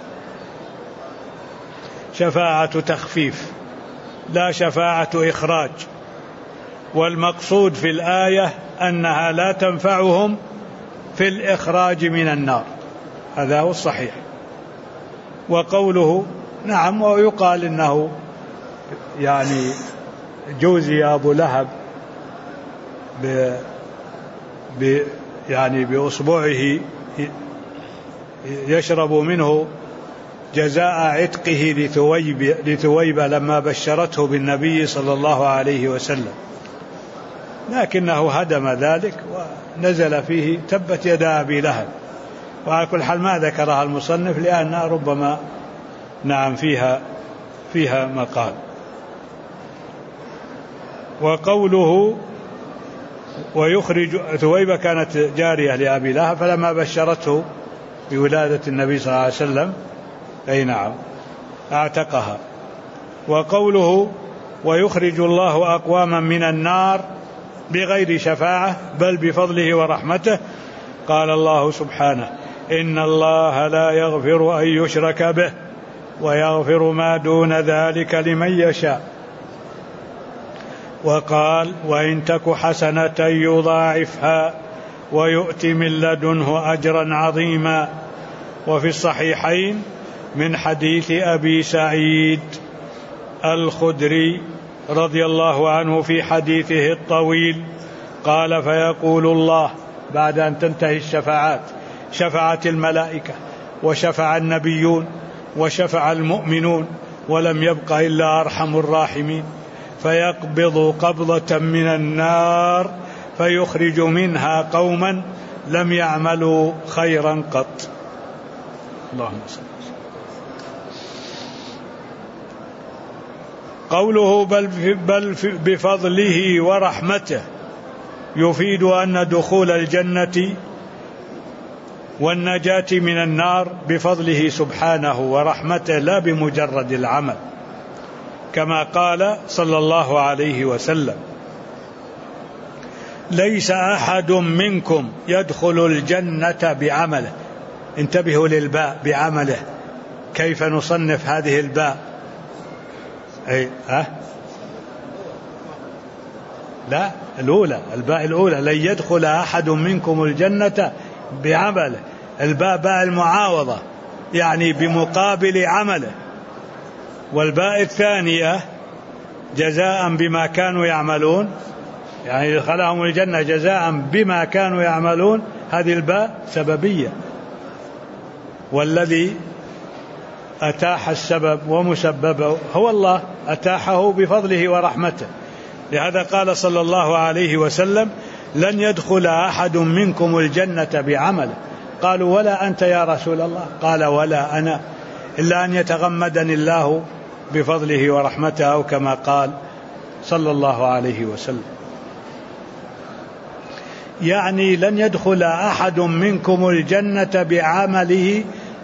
شفاعة تخفيف لا شفاعة إخراج، والمقصود في الآية أنها لا تنفعهم في الإخراج من النار، هذا هو الصحيح. وقوله نعم، ويقال إنه يعني جوزي أبو لهب يعني بأصبعه يشرب منه جزاء عتقه لثويبة لما بشرته بالنبي صلى الله عليه وسلم، لكنه هدم ذلك ونزل فيه تبت يدا أبي لهب. وعلى كل حال ما ذكرها المصنف لأنها ربما نعم فيها مقال. وقوله ويخرج ثويبة كانت جارية لأبي لهب فلما بشرته بولادة النبي صلى الله عليه وسلم أي نعم اعتقها. وقوله ويخرج الله أقواما من النار بغير شفاعة بل بفضله ورحمته، قال الله سبحانه إن الله لا يغفر أن يشرك به ويغفر ما دون ذلك لمن يشاء. وقال وإن تك حسنة يضاعفها ويؤتي من لدنه أجرا عظيما. وفي الصحيحين من حديث أبي سعيد الخدري رضي الله عنه في حديثه الطويل قال فيقول الله بعد أن تنتهي الشفاعات، شفعت الملائكة وشفع النبيون وشفع المؤمنون ولم يبق إلا أرحم الراحمين، فيقبض قبضة من النار فيخرج منها قوما لم يعملوا خيرا قط. اللهم صل. قوله بل بفضله ورحمته يفيد أن دخول الجنة والنجاة من النار بفضله سبحانه ورحمته لا بمجرد العمل، كما قال صلى الله عليه وسلم ليس أحد منكم يدخل الجنة بعمله. انتبهوا للباء بعمله، كيف نصنف هذه الباء؟ لا الأولى، الباء الأولى لن يدخل أحد منكم الجنة بعمله، الباء باء المعاوضة يعني بمقابل عمله. والباء الثانية جزاء بما كانوا يعملون، يعني دخلهم الجنة جزاء بما كانوا يعملون، هذه الباء سببية، والذي أتاح السبب ومسببه هو الله، أتاحه بفضله ورحمته. لهذا قال صلى الله عليه وسلم: لن يدخل أحد منكم الجنة بعمله. قالوا: ولا أنت يا رسول الله؟ قال: ولا أنا، إلا أن يتغمدني الله بفضله ورحمته، أو كما قال صلى الله عليه وسلم. يعني لن يدخل أحد منكم الجنة بعمله،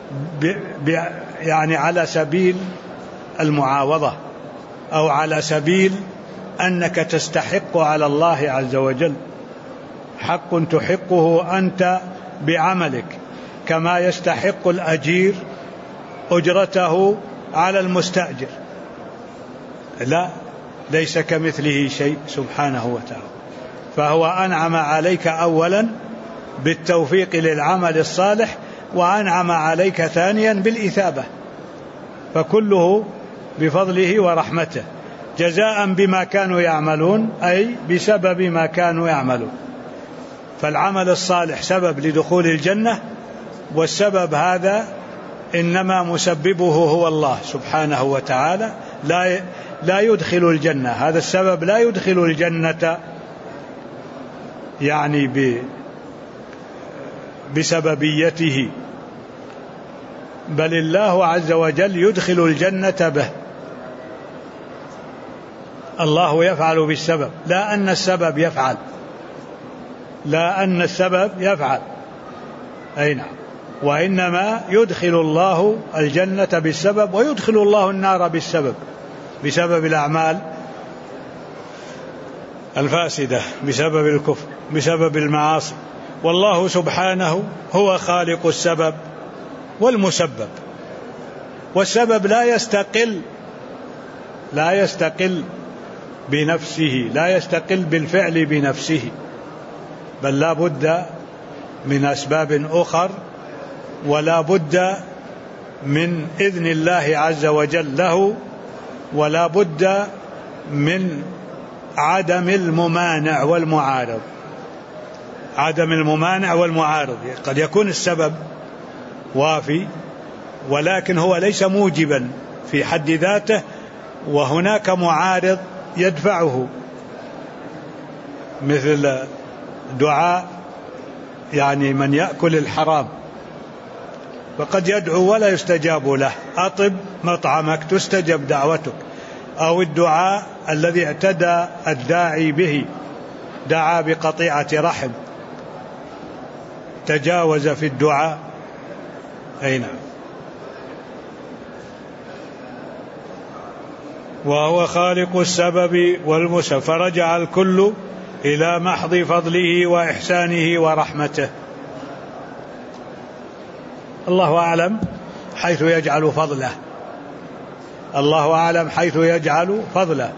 يعني على سبيل المعاوضة، أو على سبيل أنك تستحق على الله عز وجل حق تحقه أنت بعملك، كما يستحق الأجير أجرته على المستأجر. لا، ليس كمثله شيء سبحانه وتعالى. فهو أنعم عليك أولا بالتوفيق للعمل الصالح، وأنعم عليك ثانيا بالإثابة، فكله بفضله ورحمته، جزاء بما كانوا يعملون، أي بسبب ما كانوا يعملون. فالعمل الصالح سبب لدخول الجنة، والسبب هذا إنما مسببه هو الله سبحانه وتعالى، لا يدخل الجنة، هذا السبب لا يدخل الجنة يعني بسببيته، بل الله عز وجل يدخل الجنة به. الله يفعل بالسبب، لا أن السبب يفعل، لا أن السبب يفعل، أي نعم، وإنما يدخل الله الجنة بالسبب، ويدخل الله النار بالسبب، بسبب الأعمال الفاسدة، بسبب الكفر، بسبب المعاصي. والله سبحانه هو خالق السبب والمسبب، والسبب لا يستقل بنفسه، لا يستقل بالفعل بنفسه، بل لا بد من أسباب أخر، ولا بد من إذن الله عز وجل له، ولا بد من عدم الممانع والمعارض. عدم الممانع والمعارض، قد يكون السبب وافي ولكن هو ليس موجبا في حد ذاته، وهناك معارض يدفعه، مثل دعاء يعني من يأكل الحرام، فقد يدعو ولا يستجاب له: أطب مطعمك تستجب دعوتك. أو الدعاء الذي اعتدى الداعي به، دعا بقطيعة رحم، تجاوز في الدعاء، أي نعم. وهو خالق السبب والمسبب، فرجع الكل إلى محض فضله وإحسانه ورحمته. الله أعلم حيث يجعل فضله، الله أعلم حيث يجعل فضله،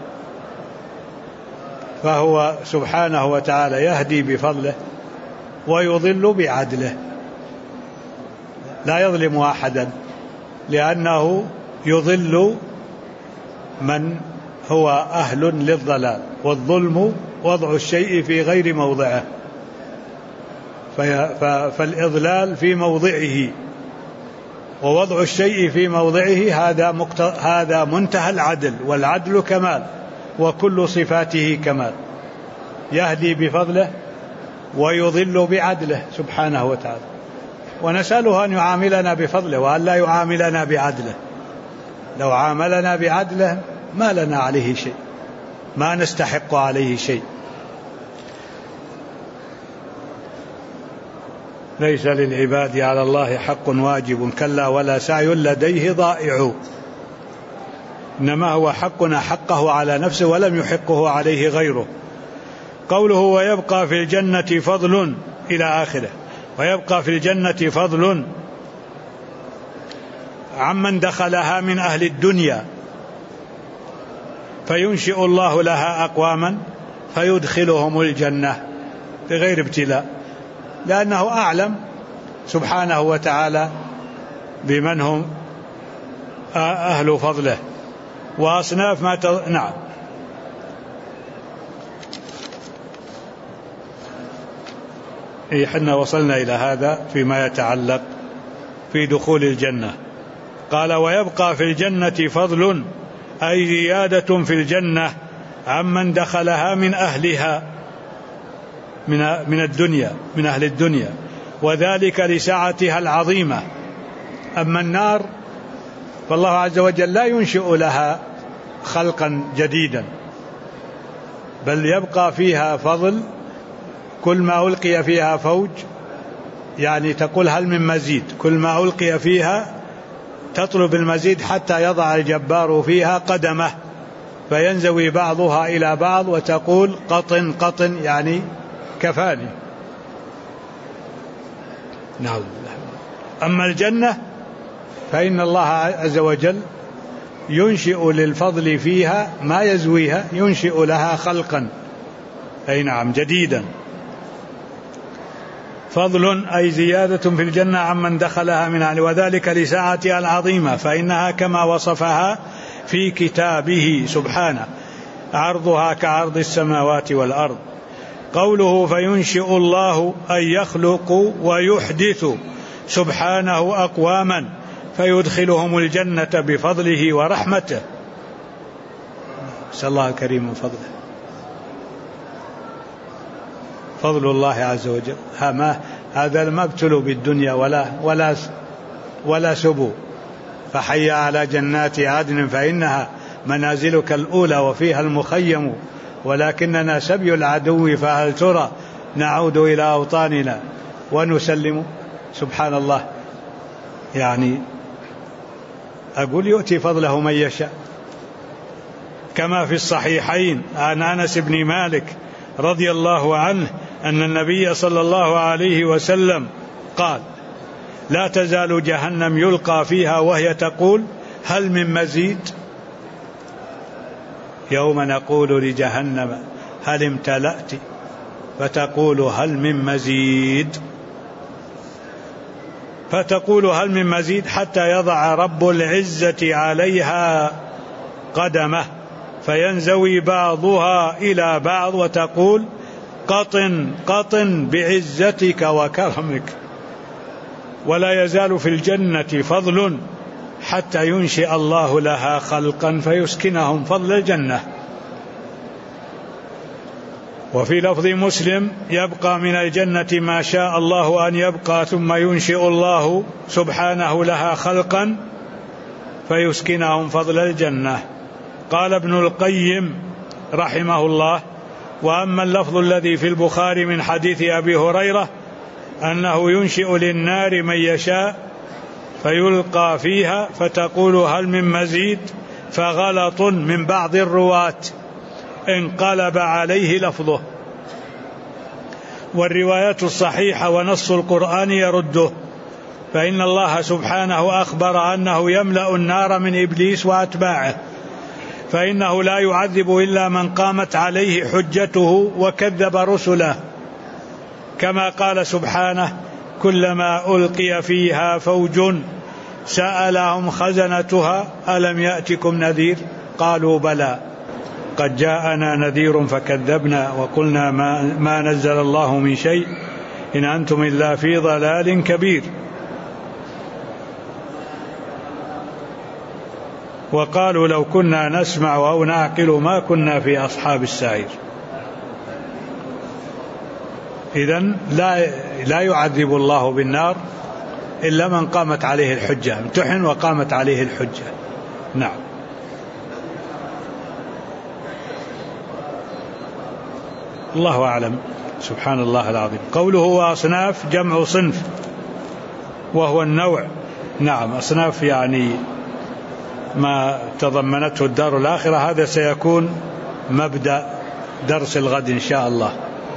فهو سبحانه وتعالى يهدي بفضله ويضل بعدله، لا يظلم أحدا، لأنه يضل من هو أهل للضلال، والظلم وضع الشيء في غير موضعه، فالإضلال في موضعه ووضع الشيء في موضعه، هذا منتهى العدل، والعدل كمال، وكل صفاته كمال، يهدي بفضله ويضل بعدله سبحانه وتعالى. ونسأله أن يعاملنا بفضله وأن لا يعاملنا بعدله. لو عاملنا بعدله ما لنا عليه شيء، ما نستحق عليه شيء. ليس للعباد على الله حق واجب، كلا ولا سعي لديه ضائع. إنما هو حقنا حقه على نفسه ولم يحقه عليه غيره. قوله ويبقى في الجنة فضل إلى آخره، ويبقى في الجنة فضل عمن دخلها من أهل الدنيا، فينشئ الله لها أقواما فيدخلهم الجنة بغير ابتلاء، لأنه أعلم سبحانه وتعالى بمن هم أهل فضله وأصناف ما نعم. إحنا وصلنا إلى هذا فيما يتعلق في دخول الجنة. قال ويبقى في الجنة فضل، أي زيادة في الجنة عمن دخلها من أهلها من الدنيا، من أهل الدنيا، وذلك لسعتها العظيمة. أما النار فالله عز وجل لا ينشئ لها خلقا جديدا، بل يبقى فيها فضل. كل ما ألقي فيها فوج، يعني تقول هل من مزيد، كل ما ألقي فيها تطلب المزيد حتى يضع الجبار فيها قدمه فينزوي بعضها إلى بعض وتقول قطن قطن، يعني كفاني. نعم. أما الجنة فإن الله عز وجل ينشئ للفضل فيها ما يزويها، ينشئ لها خلقا، أي نعم، جديدا. فضل أي زيادة في الجنة عمن دخلها من أهل، وذلك لساعتها العظيمة، فإنها كما وصفها في كتابه سبحانه عرضها كعرض السماوات والأرض. قوله فينشئ الله أي يخلق ويحدث سبحانه أقواما فيدخلهم الجنة بفضله ورحمته. نسأل الله الكريم من فضله. فضل الله عز وجل هذا ما ابتلوا بالدنيا ولا سبوا. فحي على جنات عدن فإنها منازلك الأولى وفيها المخيم، ولكننا سبي العدو فهل ترى نعود إلى أوطاننا ونسلم. سبحان الله، يعني أقول يؤتي فضله من يشاء. كما في الصحيحين عن أنس بن مالك رضي الله عنه أن النبي صلى الله عليه وسلم قال لا تزال جهنم يلقى فيها وهي تقول هل من مزيد؟ يوم نقول لجهنم هل امتلأت؟ فتقول هل من مزيد؟ فتقول هل من مزيد حتى يضع رب العزة عليها قدمه فينزوي بعضها إلى بعض وتقول قطن قطن بعزتك وكرمك. ولا يزال في الجنة فضل حتى ينشئ الله لها خلقا فيسكنهم فضل الجنة. وفي لفظ مسلم يبقى من الجنة ما شاء الله أن يبقى ثم ينشئ الله سبحانه لها خلقا فيسكنهم فضل الجنة. قال ابن القيم رحمه الله وأما اللفظ الذي في البخاري من حديث أبي هريرة أنه ينشئ للنار من يشاء فيلقى فيها فتقول هل من مزيد فغلط من بعض الرواة انقلب عليه لفظه، والروايات الصحيحة ونص القرآن يرده. فإن الله سبحانه أخبر أنه يملأ النار من إبليس وأتباعه، فإنه لا يعذب إلا من قامت عليه حجته وكذب رسله، كما قال سبحانه كلما ألقي فيها فوج سألهم خزنتها ألم يأتكم نذير قالوا بلى قد جاءنا نذير فكذبنا وقلنا ما نزل الله من شيء إن أنتم إلا في ضلال كبير. وقالوا لو كنا نسمع أو نعقل ما كنا في أصحاب السعير. إذن لا يعذب الله بالنار إلا من قامت عليه الحجة، امتحن وقامت عليه الحجة. نعم. الله أعلم. سبحان الله العظيم. قوله وأصناف جمع صنف وهو النوع. نعم، أصناف يعني ما تضمنته الدار الآخرة. هذا سيكون مبدأ درس الغد إن شاء الله.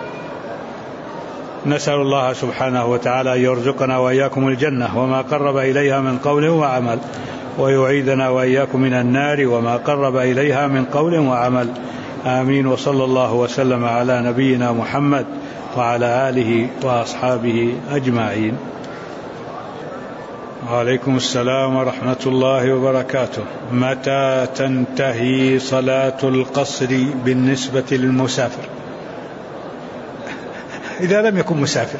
نسأل الله سبحانه وتعالى أن يرزقنا وإياكم الجنة وما قرب إليها من قول وعمل، ويعيذنا وإياكم من النار وما قرب إليها من قول وعمل. آمين. وصلى الله وسلم على نبينا محمد وعلى آله وأصحابه أجمعين. وعليكم السلام ورحمة الله وبركاته. متى تنتهي صلاة القصر بالنسبة للمسافر؟ إذا لم يكن مسافر،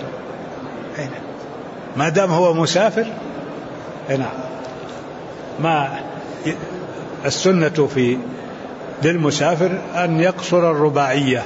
ما دام هو مسافر، نعم. ما السنة في للمسافر أن يقصر الرباعية،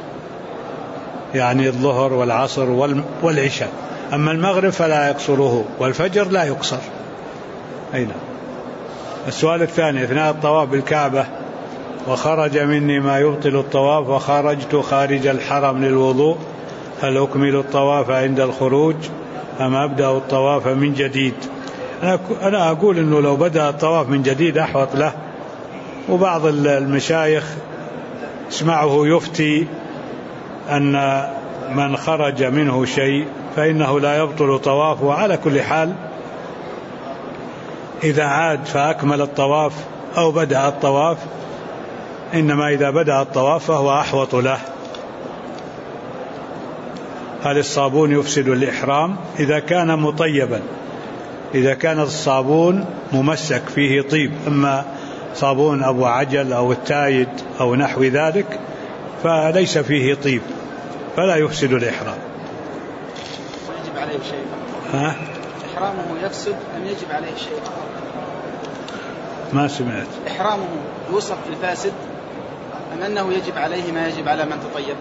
يعني الظهر والعصر والعشاء. أما المغرب فلا يقصره، والفجر لا يقصر. أين؟ السؤال الثاني: أثناء الطواف بالكعبة وخرج مني ما يبطل الطواف وخرجت خارج الحرم للوضوء، هل أكمل الطواف عند الخروج أم أبدأ الطواف من جديد؟ أنا أقول أنه لو بدأ الطواف من جديد أحوط له، وبعض المشايخ اسمعه يفتي أن من خرج منه شيء فإنه لا يبطل طوافه. وعلى كل حال إذا عاد فأكمل الطواف أو بدأ الطواف، إنما إذا بدأ الطواف فهو أحوط له. هل الصابون يفسد الإحرام؟ إذا كان مطيبا، إذا كان الصابون ممسك فيه طيب، أما صابون أبو عجل أو التايد أو نحو ذلك فليس فيه طيب فلا يفسد الإحرام. يجب عليه شيء؟ إحرامه يفسد أم يجب عليه شيء؟ ما سمعت. إحرامه يوصف بالفاسد أم أنه يجب عليه ما يجب على من تطيب؟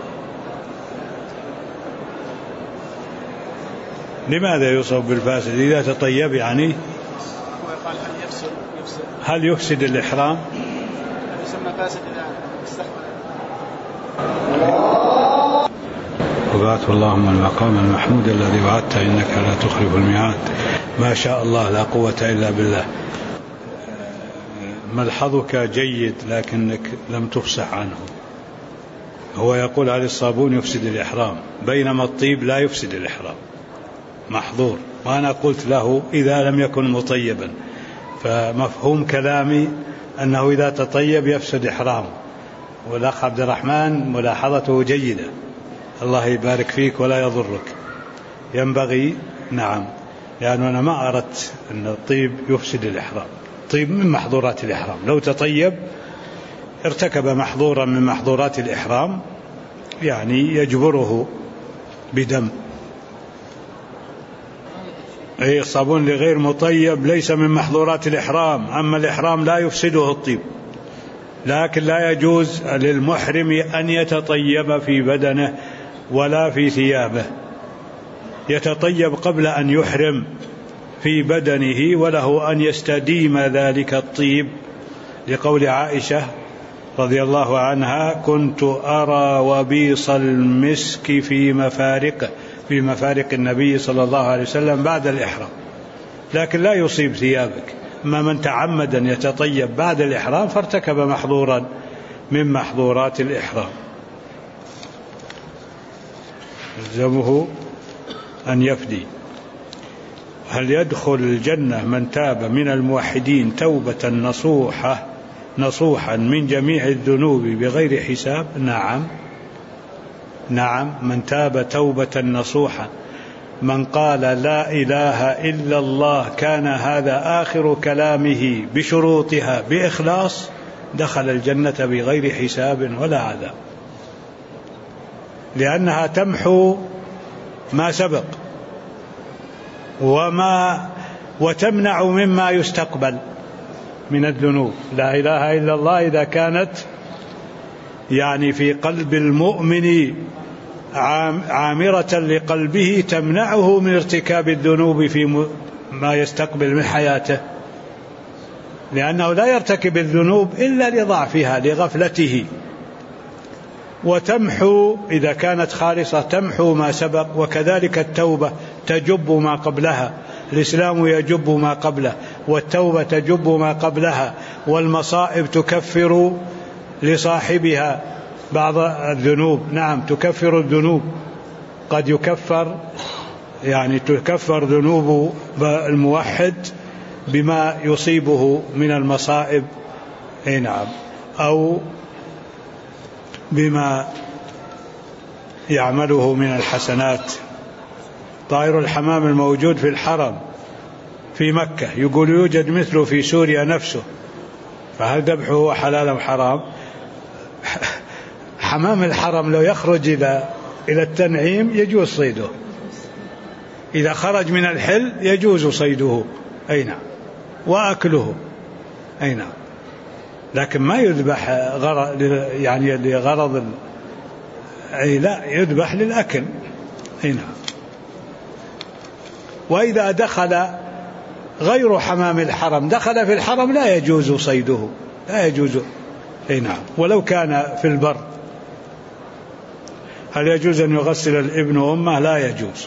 لماذا يوصف بالفاسد؟ إذا تطيب يعني ويقال هل يفسد الإحرام؟ يسمى فاسد إذا استخدم. وبعث اللهم المقام المحمود الذي وعدت إنك لا تخلف الميعاد. ما شاء الله لا قوة إلا بالله. ملحظك جيد لكنك لم تفصح عنه. هو يقول هل الصابون يفسد الإحرام، بينما الطيب لا يفسد الإحرام، محظور. وأنا قلت له إذا لم يكن مطيبا، فمفهوم كلامي أنه إذا تطيب يفسد إحرامه. والأخ عبد الرحمن ملاحظته جيدة، الله يبارك فيك ولا يضرك. ينبغي نعم، لأنه أنا ما أردت أن الطيب يفسد الإحرام. طيب من محظورات الإحرام، لو تطيب ارتكب محظورا من محظورات الإحرام يعني يجبره بدم. أي الصابون لغير مطيب ليس من محظورات الإحرام، أما الإحرام لا يفسده الطيب، لكن لا يجوز للمحرم أن يتطيب في بدنه ولا في ثيابه. يتطيب قبل أن يحرم في بدنه، وله أن يستديم ذلك الطيب، لقول عائشة رضي الله عنها: كنت أرى وبيص المسك في مفارق النبي صلى الله عليه وسلم بعد الإحرام، لكن لا يصيب ثيابك. أما من تعمد أن يتطيب بعد الإحرام فارتكب محظورا من محظورات الإحرام، يلزمه أن يفدي. هل يدخل الجنة من تاب من الموحدين توبة نصوحا من جميع الذنوب بغير حساب؟ نعم، من تاب توبة نصوحا، من قال لا إله إلا الله كان هذا آخر كلامه بشروطها بإخلاص، دخل الجنة بغير حساب ولا عذاب، لأنها تمحو ما سبق وتمنع مما يستقبل من الذنوب. لا إله إلا الله إذا كانت يعني في قلب المؤمن عامرة لقلبه تمنعه من ارتكاب الذنوب في ما يستقبل من حياته، لأنه لا يرتكب الذنوب إلا لضعفها لغفلته. وتمحو إذا كانت خالصة تمحو ما سبق، وكذلك التوبة تجب ما قبلها، الإسلام يجب ما قبله، والتوبة تجب ما قبلها، والمصائب تكفر لصاحبها بعض الذنوب. نعم تكفر الذنوب، قد يكفر يعني تكفر ذنوب الموحد بما يصيبه من المصائب، نعم، أو بما يعمله من الحسنات. طائر الحمام الموجود في الحرم في مكة يقول يوجد مثله في سوريا نفسه، فهل ذبحه حلال أم حرام؟ حمام الحرم لو يخرج إلى التنعيم يجوز صيده، إذا خرج من الحل يجوز صيده، أي نعم، وأكله، أي نعم. لكن ما يذبح يعني لغرض لا، يذبح للأكل. هنا. وإذا دخل غير حمام الحرم، دخل في الحرم، لا يجوز صيده، لا يجوز. هنا. ولو كان في البر. هل يجوز أن يغسل الابن أمه؟ لا يجوز.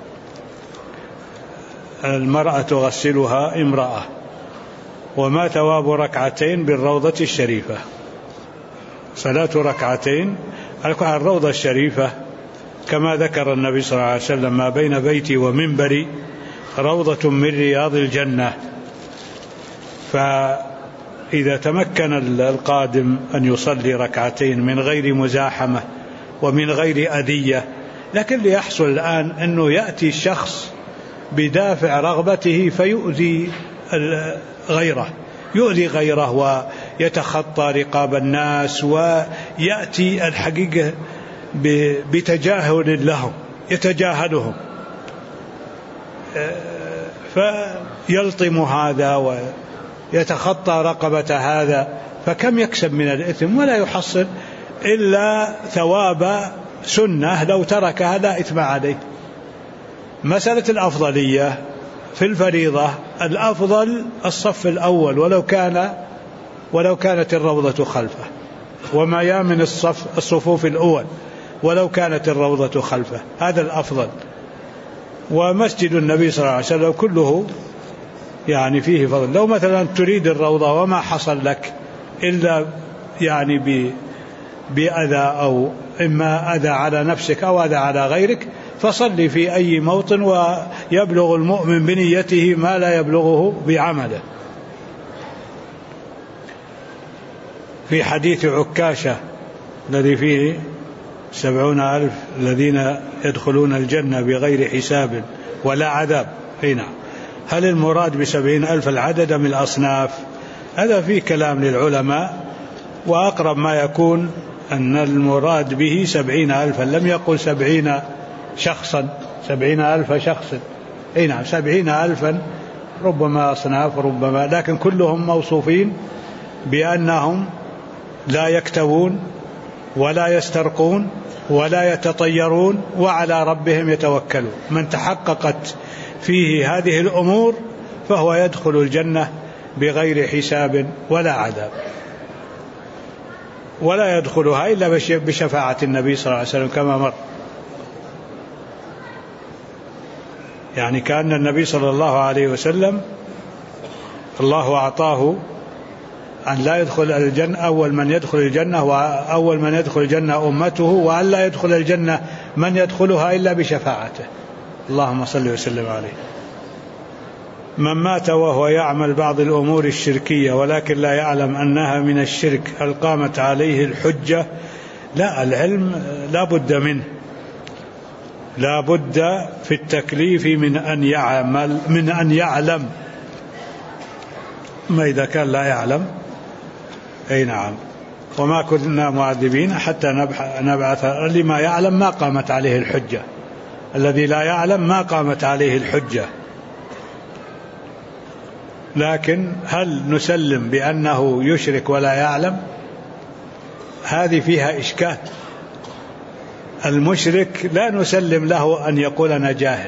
المرأة تغسلها امرأة. وما ثواب ركعتين بالروضة الشريفة؟ صلاة ركعتين على الروضة الشريفة كما ذكر النبي صلى الله عليه وسلم: ما بين بيتي ومنبري روضة من رياض الجنة. فإذا تمكن القادم أن يصلي ركعتين من غير مزاحمة ومن غير أذية، لكن ليحصل الآن أنه يأتي الشخص بدافع رغبته فيؤذي غيره، يؤذي غيره ويتخطى رقاب الناس، ويأتي الحقيقة بتجاهل لهم، يتجاهلهم، فيلطم هذا ويتخطى رقبة هذا، فكم يكسب من الإثم ولا يحصل إلا ثواب سنة لو تركها لا إثم عليه. مسألة الأفضلية في الفريضة، الأفضل الصف الأول ولو كانت الروضة خلفه، وما يامن الصفوف الأول ولو كانت الروضة خلفه، هذا الأفضل. ومسجد النبي صلى الله عليه وسلم كله يعني فيه فضل. لو مثلا تريد الروضة وما حصل لك إلا يعني بأذى، أو إما أذى على نفسك أو أذى على غيرك، فصلي في أي موطن، ويبلغ المؤمن بنيته ما لا يبلغه بعمله. في حديث عكاشة الذي فيه 70,000 الذين يدخلون الجنة بغير حساب ولا عذاب، هنا هل المراد ب70,000 العدد من الأصناف؟ هذا فيه كلام للعلماء، وأقرب ما يكون أن المراد به 70,000، لم يقل 70 شخصا، 70,000 شخص، نعم 70,000، ربما أصناف ربما، لكن كلهم موصوفين بأنهم لا يكتوون ولا يسترقون ولا يتطيرون وعلى ربهم يتوكلون. من تحققت فيه هذه الأمور فهو يدخل الجنة بغير حساب ولا عذاب، ولا يدخلها إلا بشفاعة النبي صلى الله عليه وسلم كما مر. يعني كأن النبي صلى الله عليه وسلم الله أعطاه أن لا يدخل الجنة، أول من يدخل الجنة وأول من يدخل الجنة أمته، وأن لا يدخل الجنة من يدخلها إلا بشفاعته. اللهم صل وسلم عليه. من مات وهو يعمل بعض الأمور الشركية ولكن لا يعلم أنها من الشرك، هل قامت عليه الحجة؟ لا، العلم لا بد منه، لا بد في التكليف من أن يعلم. ما إذا كان لا يعلم، أي نعم. وما كنا معذبين حتى نبعث، لما يعلم ما قامت عليه الحجة، الذي لا يعلم ما قامت عليه الحجة. لكن هل نسلم بأنه يشرك ولا يعلم؟ هذه فيها إشكال. المشرك لا نسلم له أن يقول أنا جاهل،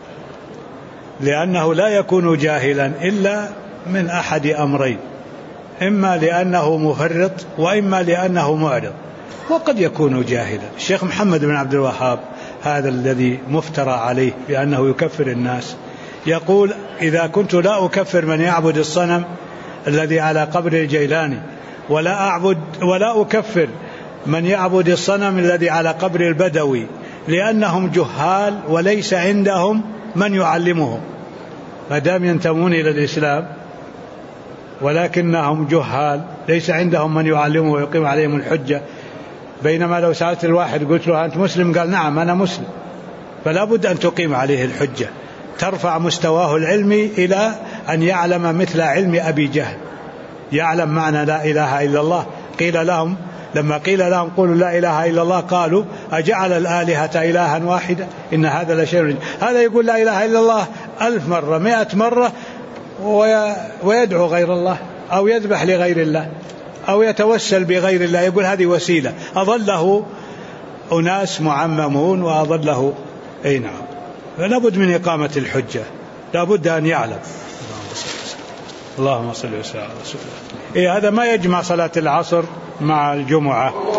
لأنه لا يكون جاهلا إلا من أحد أمرين: إما لأنه مفرط، وإما لأنه معرض، وقد يكون جاهلا. الشيخ محمد بن عبد الوهاب هذا الذي مفترى عليه بأنه يكفر الناس، يقول: إذا كنت لا أكفر من يعبد الصنم الذي على قبر الجيلاني، ولا أكفر من يعبد الصنم الذي على قبر البدوي، لأنهم جهال وليس عندهم من يعلمهم، ما دام ينتمون إلى الإسلام ولكنهم جهال ليس عندهم من يعلمهم ويقيم عليهم الحجة. بينما لو سألت الواحد قلت له أنت مسلم؟ قال نعم أنا مسلم، فلا بد أن تقيم عليه الحجة، ترفع مستواه العلمي إلى أن يعلم مثل علم أبي جهل، يعلم معنى لا إله إلا الله. لما قيل لهم قولوا لا إله إلا الله قالوا أجعل الآلهة إلها واحدة إن هذا لشيء. هذا يقول لا إله إلا الله 1000 مرة 100 مرة ويدعو غير الله أو يذبح لغير الله. أو يتوسل بغير الله، يقول هذه وسيلة، أضله أناس معممون وأضله. أي نعم، فلابد من إقامة الحجة، لابد أن يعلم. اللهم صل وسلم على رسول الله. هذا ما يجمع صلاة العصر مع الجمعة.